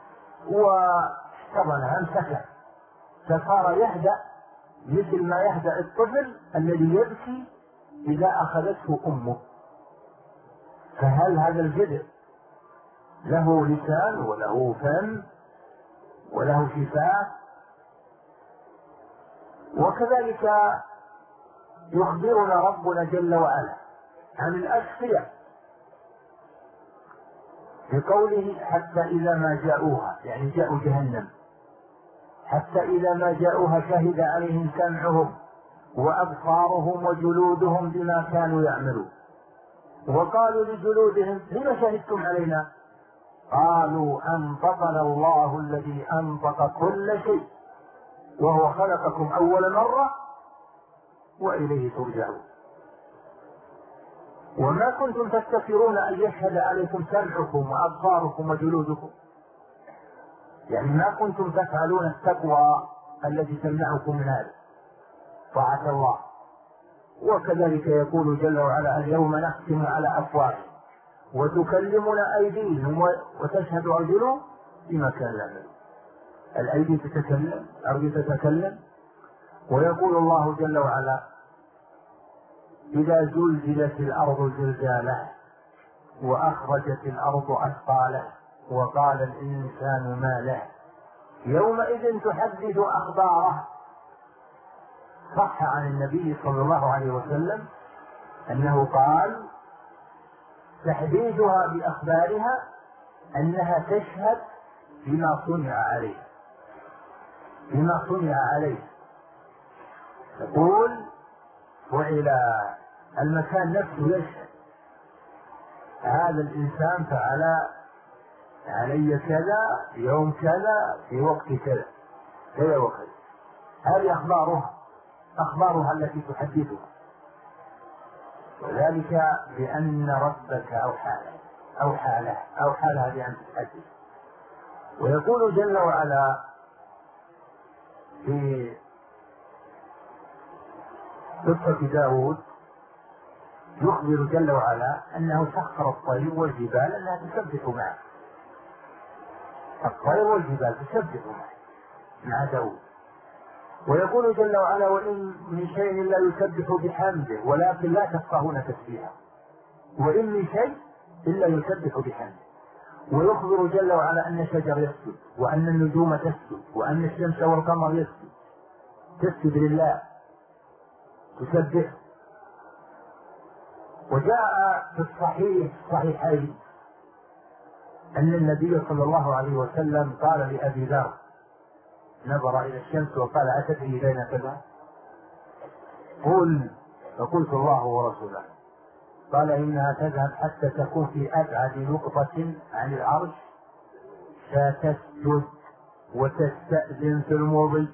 واحتضنه أمسكه، فصار يهدأ مثل ما يهدأ الطفل الذي يبكي إذا أخذته أمه. فهل هذا الجذع له لسان وله فم وله شفاه؟ وكذلك يخبرنا ربنا جل وعلا عن الأشقياء بقوله حتى إذا ما جاءوها، يعني جاءوا جهنم، حتى إذا ما جاءوها شهد عليهم سمعهم وأبصارهم وجلودهم بما كانوا يعملون، وقالوا لجلودهم لما شهدتم علينا؟ قالوا أنطقنا الله الذي أنطق كل شيء وهو خلقكم أول مرة وإليه ترجعون. وما كنتم تستكبرون أن يشهد عليكم سمعكم وأبصاركم وجلودكم، يعني ما كنتم تفعلون التقوى التي تمنعكم من هذا طاعة الله. وكذلك يقول جل وعلا اليوم نختم على أفواههم وتكلمنا أيديهم وتشهد أرجلهم بما كانوا يعملون. الأيدي تتكلم، الأرجل تتكلم. ويقول الله جل وعلا إذا زلزلت الأرض زلزالها وأخرجت الأرض أثقالها وقال الإنسان ما له يومئذ تحدث أخباره. صح عن النبي صلى الله عليه وسلم أنه قال تحديثها بأخبارها أنها تشهد بما صنع عليه، بما صنع عليه. تقول وإلى المكان نفسه يشهد هذا الإنسان فعل علي كذا يوم كذا في وقت كذا كذا وكذا. هذه أخبارها التي تحدثها، وذلك بأن ربك أوحى لها بأن تحدث. ويقول جل وعلا في قصة داود، يخبر جل وعلا أنه سخر الطير والجبال أنها تسبح معه، الطير والجبال تسبح مع داود. ويقول جل وعلا وإن من شيء إلا يسبح بحمده ولكن لا تفقهون تسبيحه، وإن من شيء إلا يسبح بحمده. ويخبر جل وعلا أن الشجر يسجد وأن النجوم تسجد وأن الشمس والقمر يسجد تسجد لله تسبح. وجاء في الصحيحين أن النبي صلى الله عليه وسلم قال لأبي ذر، نظر إلى الشمس وقال: أتدري بين كذا؟ قل. فقلت: الله ورسوله. قال: إنها تذهب حتى تكون في أبعد نقطة عن العرش فتسجد وتستأذن في الماضي،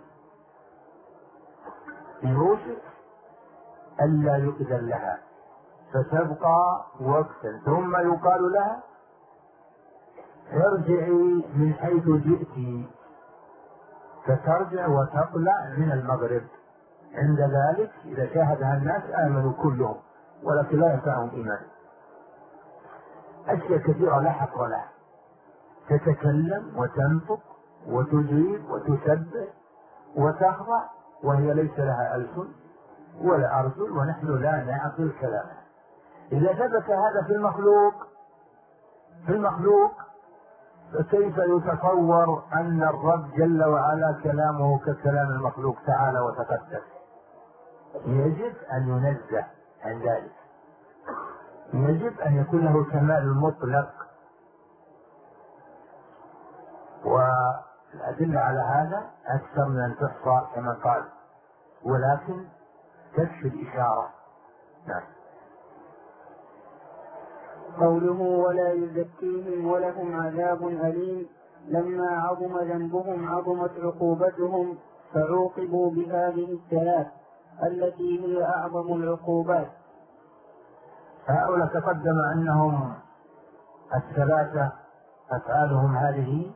يوشك ألا يؤذن لها فتبقى وقتا، ثم يقال لها: ارجعي من حيث جئت، فترجع وتطلع من المغرب. عند ذلك إذا شاهدها الناس آمنوا كلهم، ولكن لا ينفعهم إيمان. أشياء كثيرة لا حصر لها، تتكلم وتنطق وتجيب وتسبح وتخضع وهي ليس لها ألسن ولا أرجل، ونحن لا نعقل كلامها. إذا ثبت هذا في المخلوق فكيف يتصور أن الرب جل وعلا كلامه ككلام المخلوق تعالى وتقدس؟ يجب أن ينزه عن ذلك، يجب أن يكون له كمال المطلق. والأدلة على هذا أكثر من أن تحصى كما قال، ولكن تكفي الإشارة. نعم. قوله: ولا يزكيهم ولهم عذاب أليم، لما عظم ذنبهم عظمت عقوبتهم فعوقبوا بهذه الثلاث التي هي أعظم العقوبات. هؤلاء تقدم أنهم الثلاثة أفعالهم هذه: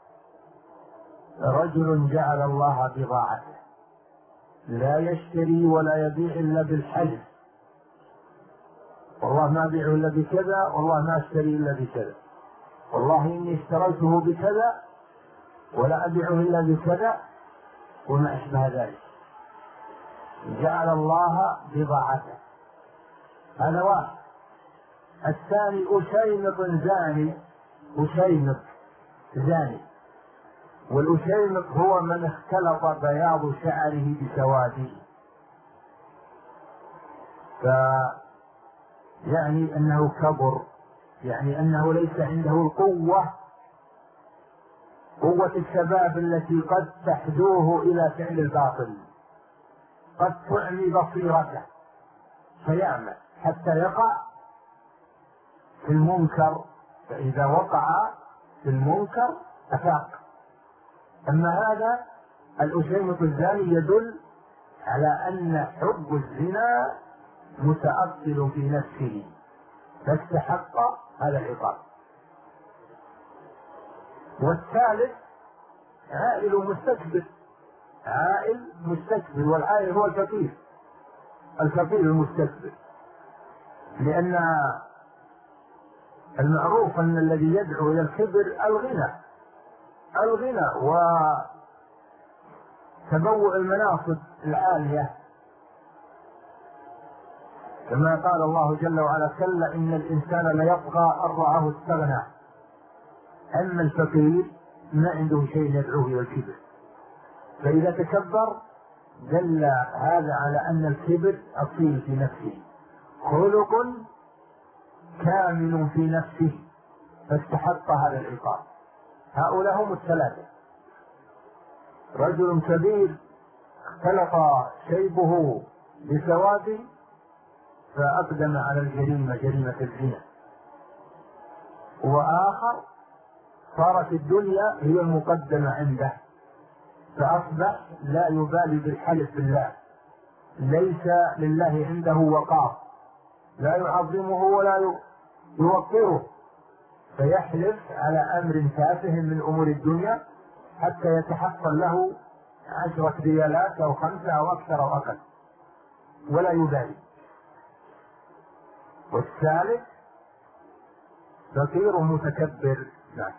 رجل جعل الله بضاعته، لا يشتري ولا يبيع إلا بالحلف، والله ما أبيعه إلا بكذا، والله ما أشتري إلا بكذا، والله إني اشتريته بكذا ولا أبيعه إلا بكذا، وما أشبه ذلك. جعل الله بضاعته، هذا واحد. الثاني أشيمط زاني، والأشيمط هو من اختلط بياض شعره بسواده، يعني أنه كبر، يعني أنه ليس عنده قوة الشباب التي قد تحدوه إلى فعل الباطل، قد تعمي بصيرته فيعمل حتى يقع في المنكر، فإذا وقع في المنكر أفاق. أما هذا الأشيمط الزاني يدل على أن حب الزنا متأصل في نفسه فاستحق هذا العقاب. والثالث عائل مستكبر، والعائل هو الفقير المستكبر، لأن المعروف أن الذي يدعو إلى الكبر الغنى وتبوء المناصب العالية، كما قال الله جل وعلا: كلا إن الإنسان ليطغى أن رآه استغنى. أما الفقير ما عنده شيء يدعوه إلى الكبر، فإذا تكبر دل هذا على أن الكبر أصيل في نفسه، خلق كامل في نفسه، فاستحق هذا العقاب. هؤلاء هم الثلاثة: رجل كبير اختلط شيبه بسواده فأقدم على جريمة الزنا، وآخر صارت الدنيا هي المقدمة عنده فأصبح لا يبالي بالحلف بالله، ليس لله عنده وقار، لا يعظمه ولا يوقره، فيحلف على أمر تافه من أمور الدنيا حتى يتحصل له 10 ريالات أو 5 أو أكثر أو أقل ولا يبالي. والثالث فقير متكبر. نعم.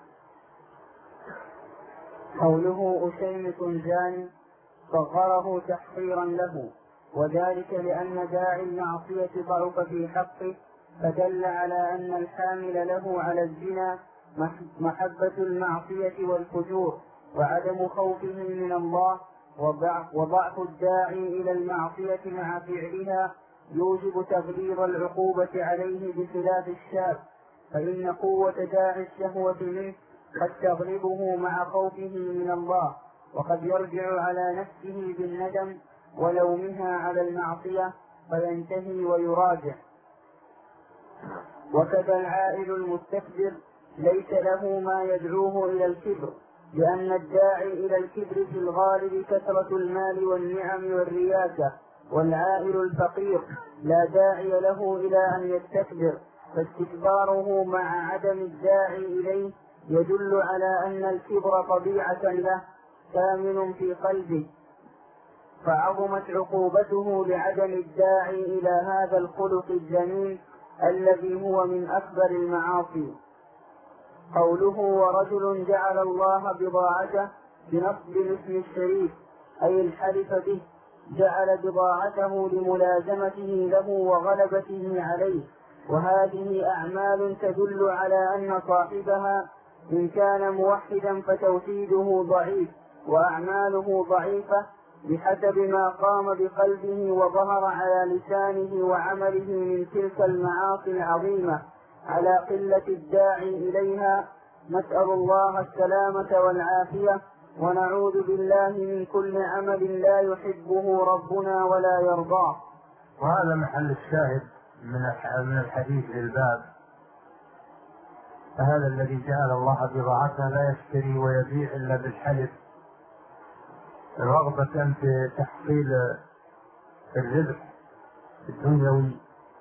قوله أشيمط زاني صغره تحقيرا له، وذلك لأن داعي المعصية ضعف في حقه، فدل على أن الحامل له على الزنا محبة المعصية والفجور وعدم خوفه من الله، وضعف الداعي إلى المعصية مع فعلها يوجب تغليظ العقوبة عليه بخلاف الشاب، فإن قوة داعي الشهوة منه قد تغلبه مع خوفه من الله، وقد يرجع على نفسه بالندم ولومها على المعصية فينتهي ويراجع. وكذا العائل المستكبر ليس له ما يدعوه إلى الكبر، لأن الداعي إلى الكبر في الغالب كثرة المال والنعم والرياسة، والعائل الفقير لا داعي له إلى أن يستكبر، فاستكباره مع عدم الداعي إليه يدل على أن الكبر طبيعة له كامن في قلبه، فعظمت عقوبته لعدم الداعي إلى هذا الخلق الذميم الذي هو من أكبر المعاصي. قوله ورجل جعل الله بضاعته بنصب الاسم الشريف أي الحلف به، جعل بضاعته لملازمته له وغلبته عليه، وهذه أعمال تدل على أن صاحبها إن كان موحدا فتوحيده ضعيف وأعماله ضعيفة بحسب ما قام بقلبه وظهر على لسانه وعمله من تلك المعاصي العظيمة على قلة الداعي إليها. نسأل الله السلامة والعافية، ونعوذ بالله من كل عمل لا يحبه ربنا ولا يرضاه. وهذا محل الشاهد من الحديث للباب. فهذا الذي جعل الله بضاعته لا يشتري ويبيع إلا بالحلف، رغبة في تحصيل الربح الدنيوي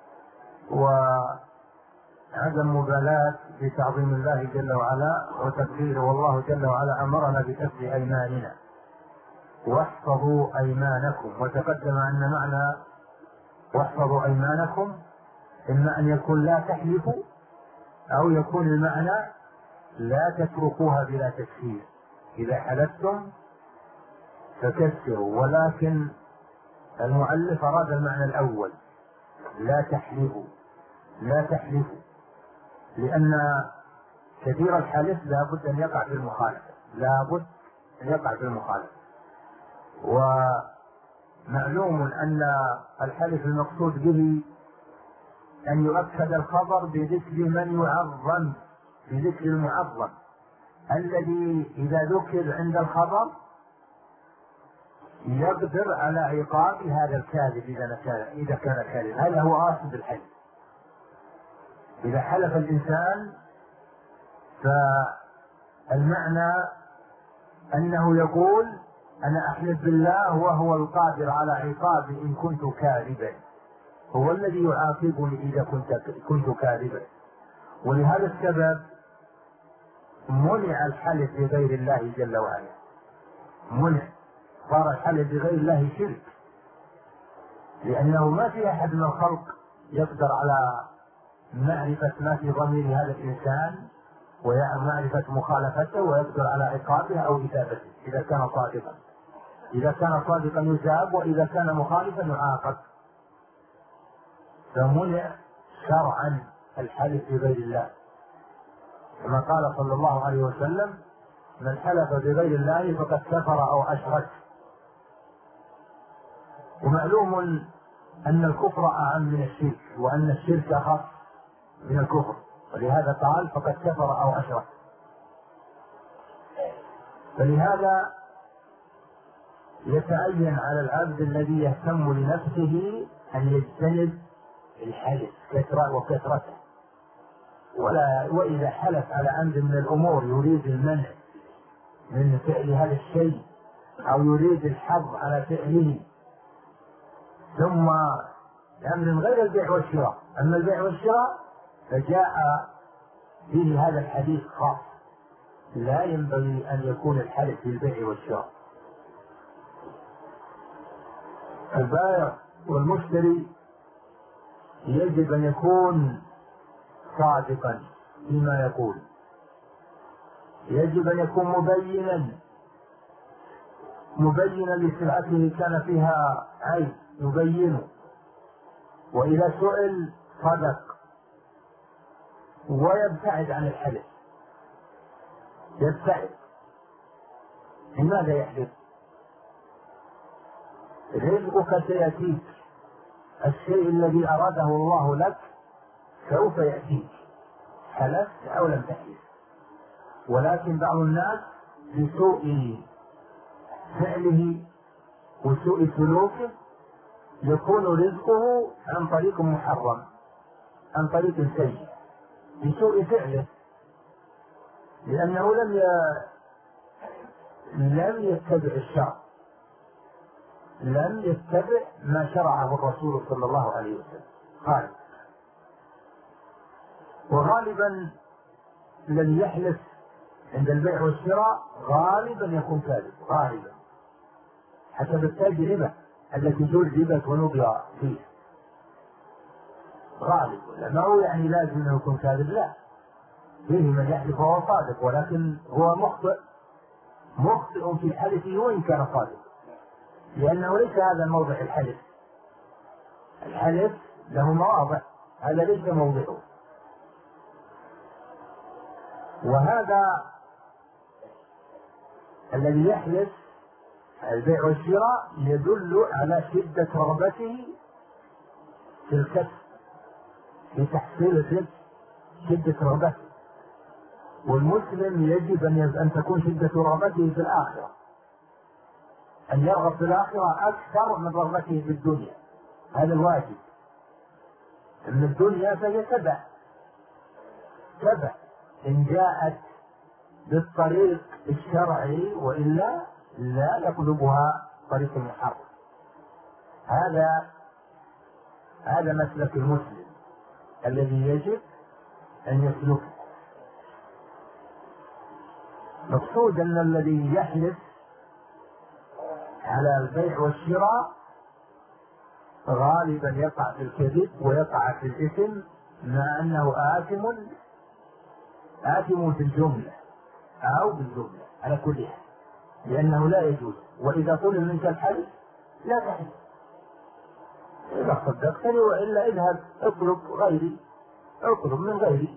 وعدم مبالاة بتعظيم الله جل وعلا وتكبيره. والله جل وعلا أمرنا بكسب أيماننا واحفظوا أيمانكم، وتقدم أن معنى واحفظوا أيمانكم إما أن يكون لا تحلفوا أو يكون المعنى لا تتركوها بلا تكفير. إذا حلفتم فكسروا، ولكن المؤلف أراد المعنى الأول لا تحلفوا، لا تحلفوا، لأن كثير الحلف لابد أن يقع في المخالفة، لابد أن يقع في المخالفة. ومعلوم أن الحلف المقصود به أن يؤكد الخبر بذكر من يعظم، بذكر المعظم الذي إذا ذكر عند الخبر يقدر على عقاب هذا الكاذب إذا كان كاذب. هذا هو قاصد الحلف. إذا حلف الإنسان فالمعنى أنه يقول أنا أحلف بالله وهو القادر على عقابي إن كنت كاذبا، هو الذي يعاقبني إذا كنت كاذبا. ولهذا السبب منع الحلف بغير الله جل وعلا، منع، صار الحلف بغير الله شرك، لأنه ما في أحد من الخلق يقدر على معرفة ما في ضمير هذا الإنسان ومعرفة مخالفته ويقدر على عقابه أو إثابته إذا كان صادقا. إذا كان صادقا يثاب، وإذا كان مخالفا يعاقب. فمنع شرعا الحلف بغير الله، كما قال صلى الله عليه وسلم من حلف بغير الله فقد كفر أو أشرك. ومعلوم أن الكفر أعم من الشرك، وأن الشرك أخف من الكفر، ولهذا قال فقد كفر أو أشرك. فلهذا يتعين على العبد الذي يهتم لنفسه أن يجتنب الحلف وكثرته، وإذا حلف على أمر من الأمور يريد المنع من فعل هذا الشيء أو يريد الحظ على فعله، ثم أمر غير البيع والشراء. أما البيع والشراء فجاء به هذا الحديث خاص، لا ينبغي أن يكون الحلف في البيع والشراء. البائع والمشتري يجب أن يكون صادقا فيما يقول، يجب أن يكون مبينا لسلعته كان فيها عيب يبينه، وإذا سئل صدق، ويبتعد عن الحلف. يبتعد. لماذا يحلف؟ رزقك سيأتيك، الشيء الذي أراده الله لك سوف يأتيك، حلفت أو لم تحلف. ولكن بعض الناس بسوء فعله وسوء سلوكه يكون رزقه عن طريق محرم، عن طريق سيء، بسوء فعله، لأنه لم يتبع الشرع، لم يتبع ما شرعه الرسول صلى الله عليه وسلم. غالبا وغالبا الذي يحلف عند البيع والشراء غالبا يكون كاذب، غالبا حسب التجربة التي جربت ونظر فيه، غالبا. ما هو يعني لازم انه يكون كاذب، لا، فيه من يحلف وهو صادق، ولكن هو مخطئ في حلفه وإن كان صادق، لأنه ليس هذا موضع الحلف. الحلف له مواضع، هذا ليس موضعه. وهذا الذي يحلف البيع والشراء يدل على شدة رغبته في الكسب، في تحصيل الرزق، شدة رغبته. والمسلم يجب أن تكون شدة رغبته في الآخرة، أن يرغب في الآخرة أكثر من رغبته في الدنيا، هذا الواجب. أن الدنيا فهي تبع إن جاءت بالطريق الشرعي، وإلا لا يطلبها طريق المحرم. هذا مسلك المسلم الذي يجب أن يسلكه. مقصود أن الذي يحلف على البيع والشراء غالبا يقع في الكذب ويقع في الإثم، مع أنه آثم في الجملة أو بالجملة على كل حال، لأنه لا يجوز. وإذا طلب منك الحلف لا تحلف، إذا صدقتني، وإلا اذهب اطلب من غيري.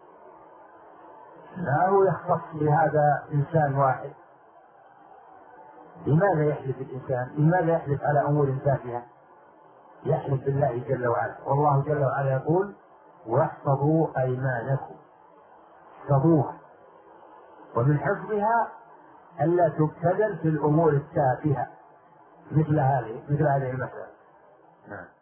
لا هو يختص بهذا إنسان واحد. لماذا يحلف الإنسان؟ لماذا يحلف على أمور تافهة؟ يحلف بالله جل وعلا، والله جل وعلا يقول: واحفظوا أيمانكم، احفظوها. ومن حفظها ألا تبتذل في الأمور التافهة مثل هذه المسألة. نعم.